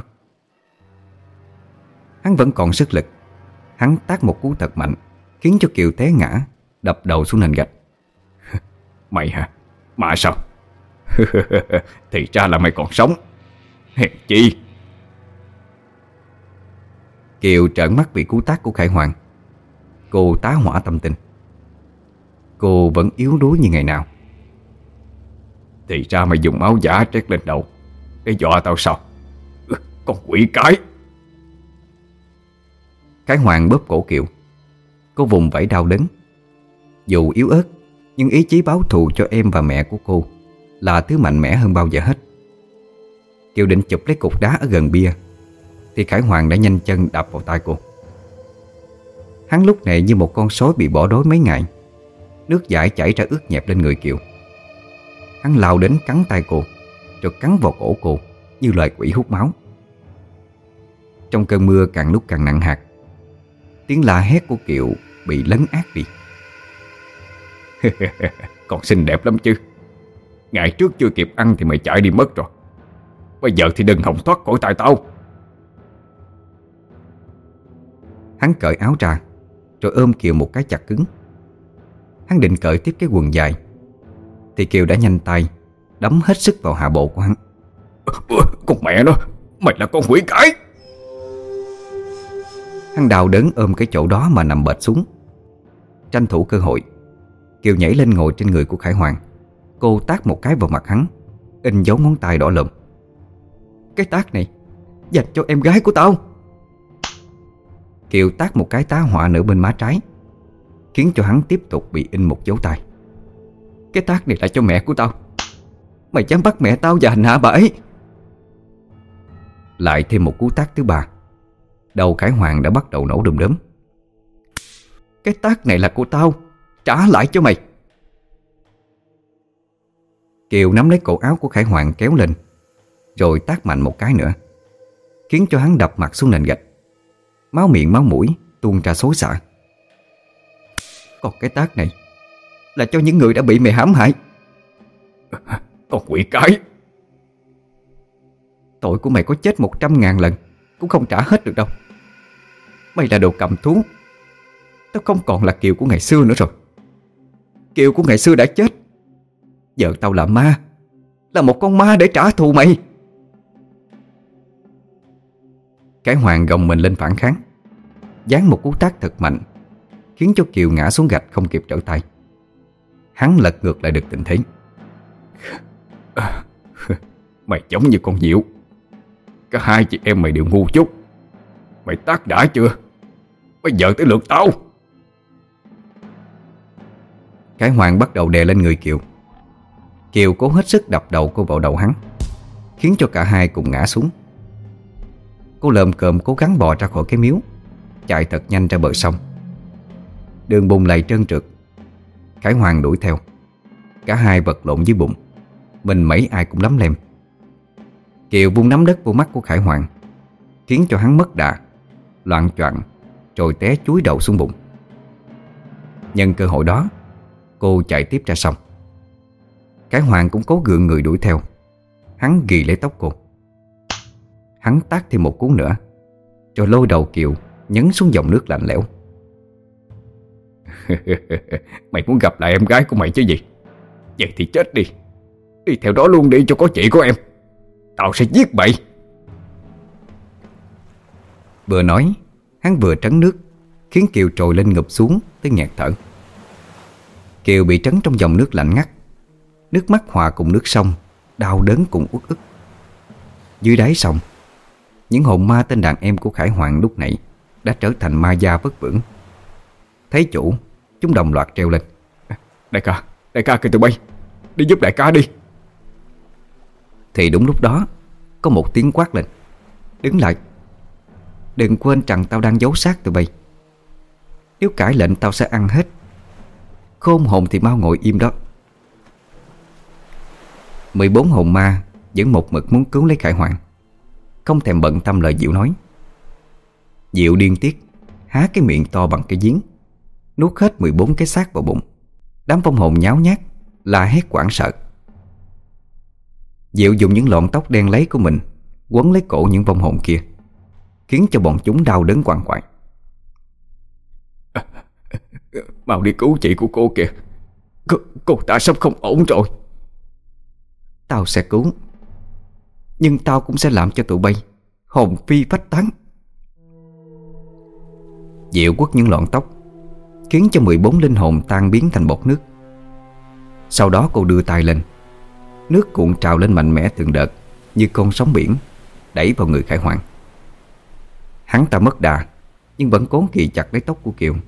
Hắn vẫn còn sức lực. Hắn tát một cú thật mạnh, khiến cho Kiều té ngã, đập đầu xuống nền gạch. Mày hả? Mà sao? Thì ra là mày còn sống. Hèn chi. Kiều trợn mắt vì cú tát của Khải Hoàn. Cô tá hỏa tâm tình. Cô vẫn yếu đuối như ngày nào. Thì ra mày dùng áo giả trét lên đầu để dọa tao sao? Con quỷ cái. Khải Hoàn bóp cổ Kiều. Cô vùng vẫy đau đớn. Dù yếu ớt, nhưng ý chí báo thù cho em và mẹ của cô là thứ mạnh mẽ hơn bao giờ hết. Kiều định chụp lấy cục đá ở gần bia thì Khải Hoàng đã nhanh chân đạp vào tay cô. Hắn lúc này như một con sói bị bỏ đói mấy ngày, nước dãi chảy ra ướt nhẹp lên người Kiều. Hắn lao đến cắn tay cô, rồi cắn vào cổ cô như loài quỷ hút máu. Trong cơn mưa càng lúc càng nặng hạt, tiếng la hét của Kiều bị lấn át đi. Con xinh đẹp lắm chứ. Ngày trước chưa kịp ăn thì mày chạy đi mất rồi. Bây giờ thì đừng hòng thoát khỏi tay tao. Hắn cởi áo ra, rồi ôm Kiều một cái chặt cứng. Hắn định cởi tiếp cái quần dài thì Kiều đã nhanh tay đấm hết sức vào hạ bộ của hắn. Con mẹ nó, mày là con quỷ cái. Hắn đau đớn ôm cái chỗ đó mà nằm bệt xuống. Tranh thủ cơ hội, Kiều nhảy lên ngồi trên người của Khải Hoàng. Cô tát một cái vào mặt hắn, in dấu ngón tay đỏ lòm. Cái tát này dành cho em gái của tao. Kiều tát một cái tá họa nửa bên má trái, khiến cho hắn tiếp tục bị in một dấu tay. Cái tát này là cho mẹ của tao. Mày dám bắt mẹ tao và hành hạ bà ấy. Lại thêm một cú tát thứ ba. Đầu Khải Hoàng đã bắt đầu nổ đom đóm. Cái tát này là của tao, trả lại cho mày. Kiều nắm lấy cổ áo của Khải Hoàng kéo lên, rồi tát mạnh một cái nữa, khiến cho hắn đập mặt xuống nền gạch. Máu miệng máu mũi tuôn ra xối xả. Còn cái tát này là cho những người đã bị mày hãm hại. Con quỷ cái. Tội của mày có chết 100.000 lần cũng không trả hết được đâu. Mày là đồ cầm thú. Tao không còn là Kiều của ngày xưa nữa rồi. Kiều của ngày xưa đã chết. Giờ tao là ma, là một con ma để trả thù mày. Cái Hoàng gồng mình lên phản kháng, giáng một cú tát thật mạnh, khiến cho Kiều ngã xuống gạch không kịp trở tay. Hắn lật ngược lại được tình thế. Mày giống như con diệu. Cả hai chị em mày đều ngu chút. Mày tát đã chưa? Bây giờ tới lượt tao. Cái Hoàng bắt đầu đè lên người Kiều. Kiều cố hết sức đập đầu cô vào đầu hắn, khiến cho cả hai cùng ngã xuống. Cô lồm cồm cố gắng bò ra khỏi cái miếu, chạy thật nhanh ra bờ sông. Đường bùn lầy trơn trượt. Khải Hoàng đuổi theo. Cả hai vật lộn dưới bụng, mình mấy ai cũng lắm lem. Kiều vung nắm đất vô mắt của Khải Hoàng, khiến cho hắn mất đà, loạng choạng, rồi té chúi đầu xuống bụng. Nhân cơ hội đó, cô chạy tiếp ra sông. Khải Hoàng cũng cố gượng người đuổi theo. Hắn ghì lấy tóc cô. Hắn tát thêm một cú nữa, rồi lôi đầu Kiều nhấn xuống dòng nước lạnh lẽo. Mày muốn gặp lại em gái của mày chứ gì? Vậy thì chết đi. Đi theo đó luôn đi cho có chị của em. Tao sẽ giết mày. Vừa nói, hắn vừa trấn nước, khiến Kiều trồi lên ngụp xuống tới nghẹt thở. Kiều bị trấn trong dòng nước lạnh ngắt, nước mắt hòa cùng nước sông, đau đớn cùng uất ức. Dưới đáy sông, những hồn ma tên đàn em của Khải Hoàng lúc nãy đã trở thành ma da vất vưởng. Thấy chủ, chúng đồng loạt treo lên. Đại ca kìa tụi bay, đi giúp đại ca đi. Thì đúng lúc đó, có một tiếng quát lên. Đứng lại. Đừng quên rằng tao đang giấu xác tụi bay. Nếu cãi lệnh tao sẽ ăn hết. Khôn hồn thì mau ngồi im đó. 14 hồn ma vẫn một mực muốn cứu lấy Khải Hoàng, không thèm bận tâm lời Diệu nói. Diệu điên tiết há cái miệng to bằng cái giếng, nuốt hết 14 cái xác vào bụng. Đám vong hồn nháo nhác la hét hoảng sợ. Diệu dùng những lọn tóc đen lấy của mình quấn lấy cổ những vong hồn kia, khiến cho bọn chúng đau đớn quằn quại. Mau đi cứu chị của cô kìa. Cô ta sắp không ổn rồi. Tao sẽ cứu, nhưng tao cũng sẽ làm cho tụi bay hồn phi phách tán. Diệu quất những lọn tóc, khiến cho 14 linh hồn tan biến thành bọt nước. Sau đó cô đưa tay lên, nước cuộn trào lên mạnh mẽ từng đợt, như con sóng biển đẩy vào người Khải Hoàng. Hắn ta mất đà, nhưng vẫn cố kỳ chặt lấy tóc của Kiều.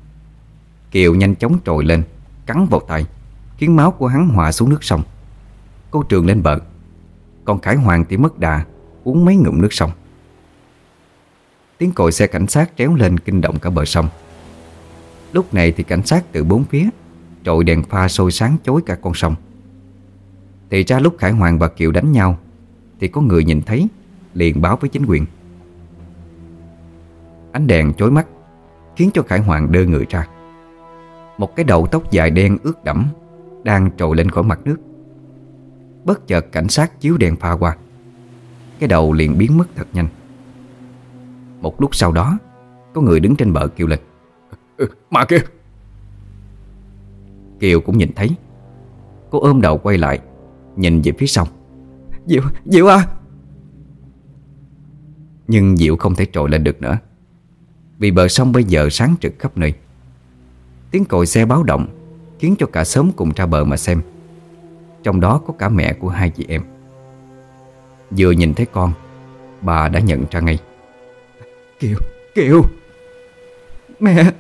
Kiều nhanh chóng trồi lên, cắn vào tay, khiến máu của hắn hòa xuống nước sông. Cô trườn lên bờ, còn Khải Hoàng thì mất đà, uống mấy ngụm nước sông. Tiếng còi xe cảnh sát réo lên kinh động cả bờ sông. Lúc này thì cảnh sát từ bốn phía trội đèn pha soi sáng chói cả con sông. Thì ra lúc Khải Hoàng và Kiều đánh nhau thì có người nhìn thấy, liền báo với chính quyền. Ánh đèn chói mắt khiến cho Khải Hoàng đơ người ra. Một cái đầu tóc dài đen ướt đẫm đang trồi lên khỏi mặt nước. Bất chợt cảnh sát chiếu đèn pha qua, cái đầu liền biến mất thật nhanh. Một lúc sau đó, có người đứng trên bờ kêu lên: Mà kia! Kiều cũng nhìn thấy. Cô ôm đầu quay lại, nhìn về phía sông. Diệu à! Nhưng Diệu không thể trồi lên được nữa, vì bờ sông bây giờ sáng trực khắp nơi. Tiếng còi xe báo động khiến cho cả xóm cùng ra bờ mà xem. Trong đó có cả mẹ của hai chị em. Vừa nhìn thấy con, bà đã nhận ra ngay. Kiều! Mẹ!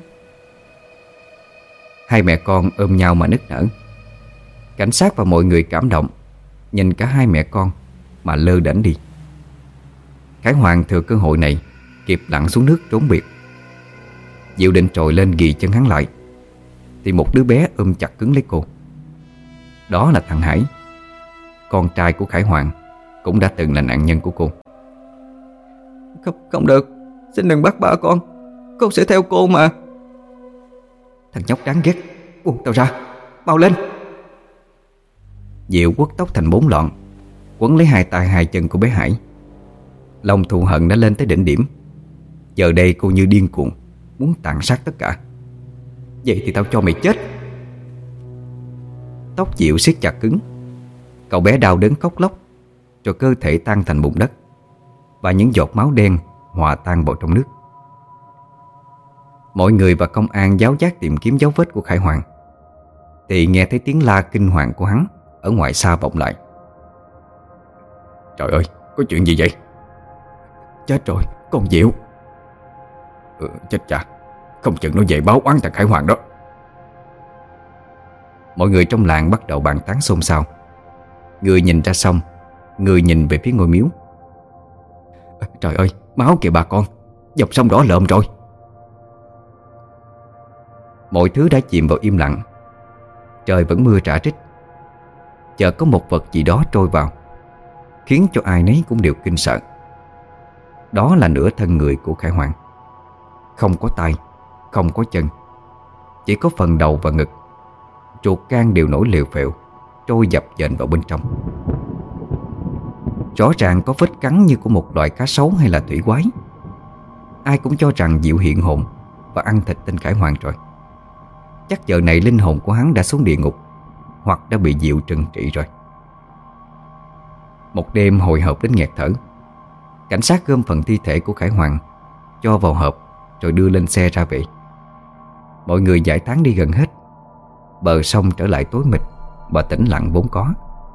Hai mẹ con ôm nhau mà nức nở. Cảnh sát và mọi người cảm động, nhìn cả hai mẹ con mà lơ đễnh đi. Khải Hoàng thừa cơ hội này kịp lặn xuống nước trốn biệt. Diệu định trồi lên ghì chân hắn lại, thì một đứa bé ôm chặt cứng lấy cô. Đó là thằng Hải, con trai của Khải Hoàng, cũng đã từng là nạn nhân của cô. Không được, xin đừng bắt ba con sẽ theo cô mà. Thằng nhóc đáng ghét, buông tao ra, mau lên. Diệu quất tóc thành bốn lọn, quấn lấy hai tay hai chân của bé Hải. Lòng thù hận đã lên tới đỉnh điểm. Giờ đây cô như điên cuồng, muốn tàn sát tất cả. Vậy thì tao cho mày chết. Tóc Diệu siết chặt cứng. Cậu bé đau đớn khóc lóc, rồi cơ thể tan thành bùn đất, và những giọt máu đen hòa tan vào trong nước. Mọi người và công an giáo giác tìm kiếm dấu vết của Khải Hoàng, thì nghe thấy tiếng la kinh hoàng của hắn ở ngoài xa vọng lại. Trời ơi, có chuyện gì vậy? Chết rồi, con Diệu. Chết cha, không chừng nó về báo oán thằng Khải Hoàng đó. Mọi người trong làng bắt đầu bàn tán xôn xao. Người nhìn ra sông, người nhìn về phía ngôi miếu. Trời ơi, máu kìa bà con, dòng sông đỏ lợm rồi. Mọi thứ đã chìm vào im lặng. Trời vẫn mưa rả rích. Chợt có một vật gì đó trôi vào, khiến cho ai nấy cũng đều kinh sợ. Đó là nửa thân người của Khải Hoàng. Không có tay, không có chân, chỉ có phần đầu và ngực. Ruột gan đều nổi lèo phèo, trôi dập dềnh vào bên trong. Rõ ràng có vết cắn như của một loại cá sấu hay là thủy quái. Ai cũng cho rằng Diệu hiện hồn và ăn thịt tên Khải Hoàng rồi. Chắc giờ này linh hồn của hắn đã xuống địa ngục, hoặc đã bị Diệu trừng trị rồi. Một đêm hồi hộp đến nghẹt thở, cảnh sát gom phần thi thể của Khải Hoàng, cho vào hộp rồi đưa lên xe ra về. Mọi người giải tán đi gần hết. Bờ sông trở lại tối mịt và tĩnh lặng vốn có.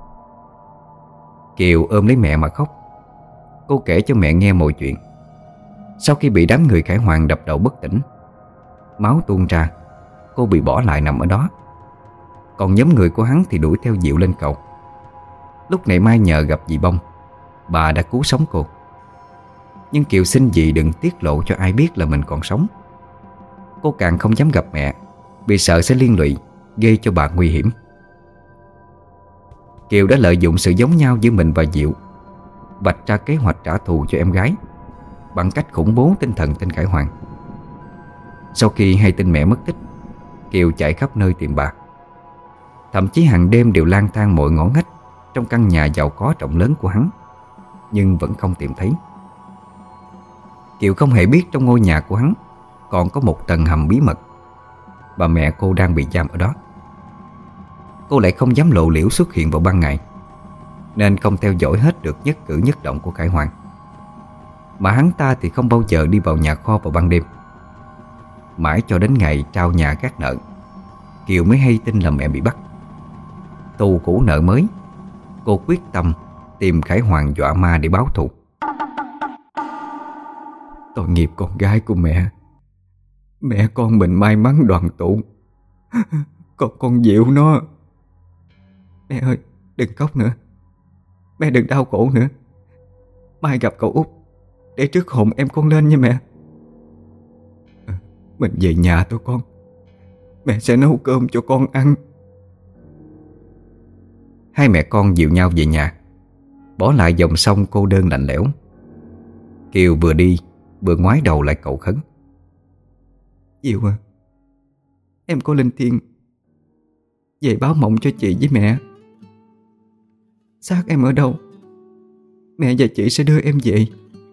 Kiều ôm lấy mẹ mà khóc. Cô kể cho mẹ nghe mọi chuyện. Sau khi bị đám người Khải Hoàng đập đầu bất tỉnh, máu tuôn ra, cô bị bỏ lại nằm ở đó. Còn nhóm người của hắn thì đuổi theo Diệu lên cầu. Lúc này Mai nhờ gặp dì Bông, bà đã cứu sống cô. Nhưng Kiều xin dì đừng tiết lộ cho ai biết là mình còn sống. Cô càng không dám gặp mẹ, vì sợ sẽ liên lụy, gây cho bà nguy hiểm. Kiều đã lợi dụng sự giống nhau giữa mình và Diệu, vạch ra kế hoạch trả thù cho em gái bằng cách khủng bố tinh thần tên Khải Hoàng. Sau khi hay tin mẹ mất tích, Kiều chạy khắp nơi tìm bà. Thậm chí hàng đêm đều lang thang mọi ngõ ngách trong căn nhà giàu có rộng lớn của hắn, nhưng vẫn không tìm thấy. Kiều không hề biết trong ngôi nhà của hắn còn có một tầng hầm bí mật, và mẹ cô đang bị giam ở đó. Cô lại không dám lộ liễu xuất hiện vào ban ngày, nên không theo dõi hết được nhất cử nhất động của Khải Hoàng. Mà hắn ta thì không bao giờ đi vào nhà kho vào ban đêm. Mãi cho đến ngày trao nhà gác nợ, Kiều mới hay tin là mẹ bị bắt. Tù cũ nợ mới, cô quyết tâm tìm Khải Hoàng dọa ma để báo thù. Tội nghiệp con gái của mẹ. Mẹ con mình may mắn đoàn tụ. Còn con Diệu nó... Mẹ ơi, đừng khóc nữa. Mẹ đừng đau khổ nữa. Mai gặp cậu út để trước hồn em con lên nha mẹ. Mình về nhà thôi con. Mẹ sẽ nấu cơm cho con ăn. Hai mẹ con dìu nhau về nhà, bỏ lại dòng sông cô đơn lạnh lẽo. Kiều vừa đi vừa ngoái đầu lại cầu khấn. Diệu à, em có linh thiêng về báo mộng cho chị với mẹ. Xác em ở đâu, mẹ và chị sẽ đưa em về.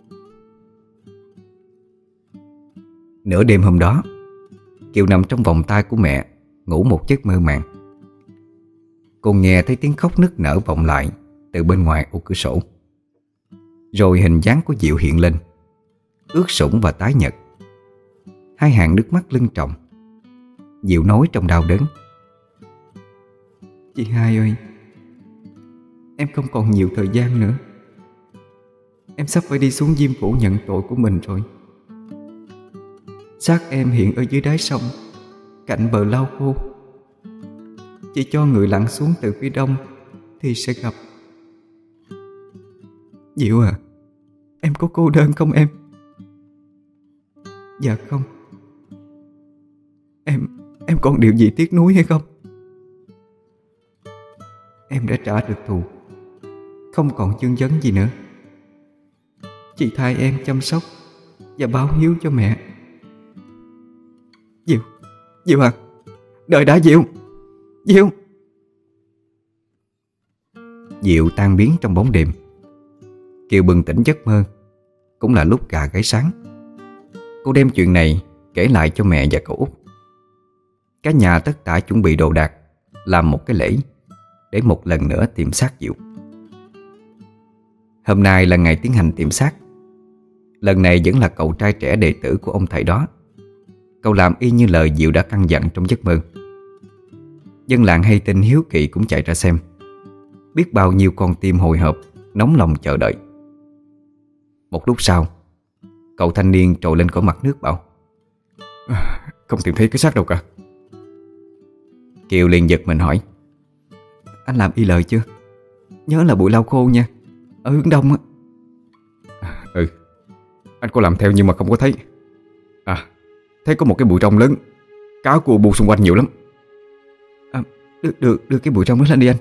Nửa đêm hôm đó, Kiều nằm trong vòng tay của mẹ, ngủ một giấc mơ màng. Cô nghe thấy tiếng khóc nức nở vọng lại từ bên ngoài ô cửa sổ. Rồi hình dáng của Diệu hiện lên, ướt sũng và tái nhợt, hai hàng nước mắt lưng tròng. Diệu nói trong đau đớn: Chị hai ơi, em không còn nhiều thời gian nữa. Em sắp phải đi xuống Diêm Phủ nhận tội của mình rồi. Xác em hiện ở dưới đáy sông, cạnh bờ lau khô. Chỉ cho người lặn xuống từ phía đông thì sẽ gặp. Diệu à, em có cô đơn không em? Dạ không. Em còn điều gì tiếc nuối hay không? Em đã trả được thù, không còn chưng vấn gì nữa. Chị thay em chăm sóc và báo hiếu cho mẹ. Diệu à, đợi đã Diệu. Diệu tan biến trong bóng đêm. Kiều bừng tỉnh giấc mơ, cũng là lúc gà gáy sáng. Cô đem chuyện này kể lại cho mẹ và cậu út. Cả nhà tất tả chuẩn bị đồ đạc, làm một cái lễ để một lần nữa tìm xác Diệu. Hôm nay là ngày tiến hành tìm xác. Lần này vẫn là cậu trai trẻ đệ tử của ông thầy đó. Cậu làm y như lời Diệu đã căn dặn trong giấc mơ. Dân làng hay tin hiếu kỳ cũng chạy ra xem. Biết bao nhiêu con tim hồi hộp, nóng lòng chờ đợi. Một lúc sau, cậu thanh niên trồi lên khỏi mặt nước bảo: Không tìm thấy cái xác đâu cả. Kiều liền giật mình hỏi: Anh làm y lời chưa? Nhớ là bụi lau khô nha, ở hướng đông á. Ừ, anh có làm theo nhưng mà không có thấy. À, thấy có một cái bụi rong lớn, cá cua bu xung quanh nhiều lắm. Đưa cái bụi rong đó lên đi anh.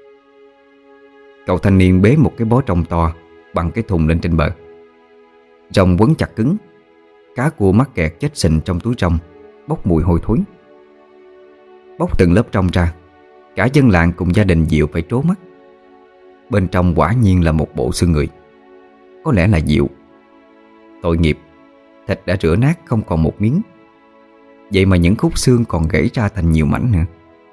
Cậu thanh niên bế một cái bó rong to bằng cái thùng lên trên bờ. Rong quấn chặt cứng, cá cua mắc kẹt chết sình trong túi rong, bốc mùi hôi thối. Bốc từng lớp rong ra, cả dân làng cùng gia đình Diệu phải trố mắt. Bên trong quả nhiên là một bộ xương người. Có lẽ là Diệu. Tội nghiệp, thịt đã rửa nát không còn một miếng. Vậy mà những khúc xương còn gãy ra thành nhiều mảnh nữa.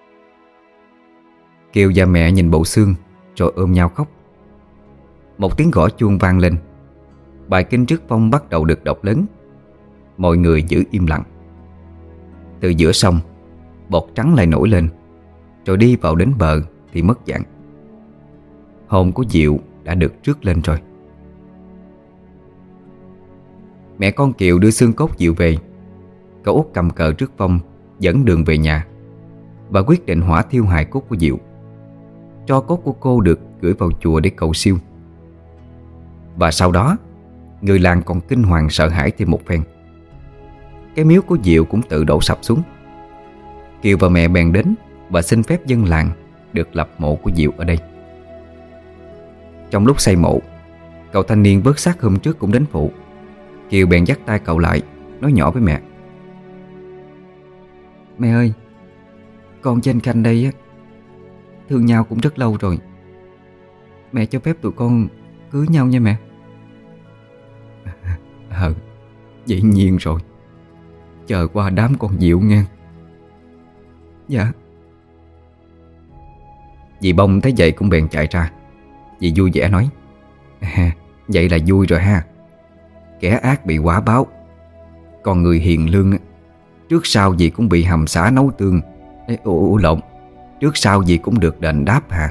Kiều và mẹ nhìn bộ xương rồi ôm nhau khóc. Một tiếng gõ chuông vang lên. Bài kinh Rước Phong bắt đầu được đọc lớn. Mọi người giữ im lặng. Từ giữa sông, bọt trắng lại nổi lên, rồi đi vào đến bờ thì mất dạng. Hồn của Diệu đã được rước lên rồi. Mẹ con Kiều đưa xương cốt Diệu về. Cậu út cầm cờ rước phong dẫn đường về nhà và quyết định hỏa thiêu hài cốt của Diệu. Tro cốt của cô được gửi vào chùa để cầu siêu. Và sau đó, người làng còn kinh hoàng sợ hãi thêm một phen. Cái miếu của Diệu cũng tự đổ sập xuống. Kiều và mẹ bèn đến và xin phép dân làng được lập mộ của Diệu ở đây. Trong lúc xây mộ, cậu thanh niên vớt xác hôm trước cũng đến phụ. Kiều bèn dắt tay cậu lại, nói nhỏ với mẹ: Mẹ ơi, con với anh Khanh đây á, thương nhau cũng rất lâu rồi. Mẹ cho phép tụi con cưới nhau nha mẹ. Dĩ nhiên rồi. Chờ qua đám con Diệu nghe. Dạ. Dì Bông thấy vậy cũng bèn chạy ra. Dì vui vẻ nói: Vậy là vui rồi ha. Kẻ ác bị quả báo, còn người hiền lương trước sau gì cũng bị hầm xả nấu tương. Lộn, trước sau gì cũng được đền đáp hả?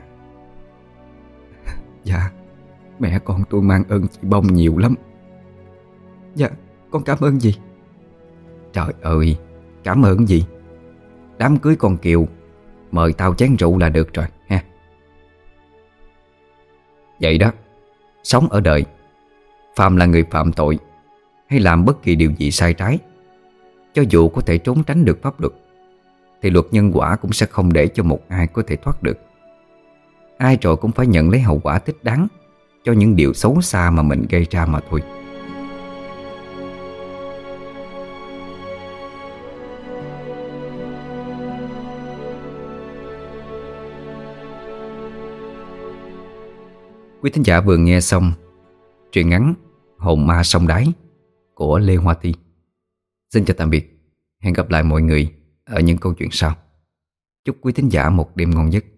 Dạ. Mẹ con tôi mang ơn chị Bông nhiều lắm. Dạ, con cảm ơn dì. Trời ơi, cảm ơn gì? Đám cưới con Kiều, mời tao chén rượu là được rồi ha. Vậy đó, sống ở đời, phàm là người phạm tội hay làm bất kỳ điều gì sai trái, cho dù có thể trốn tránh được pháp luật, thì luật nhân quả cũng sẽ không để cho một ai có thể thoát được. Ai rồi cũng phải nhận lấy hậu quả thích đáng cho những điều xấu xa mà mình gây ra mà thôi. Quý thính giả vừa nghe xong truyện ngắn Hồn ma sông đáy của Lê Hoa Thi. Xin chào tạm biệt. Hẹn gặp lại mọi người ở những câu chuyện sau. Chúc quý thính giả một đêm ngon giấc.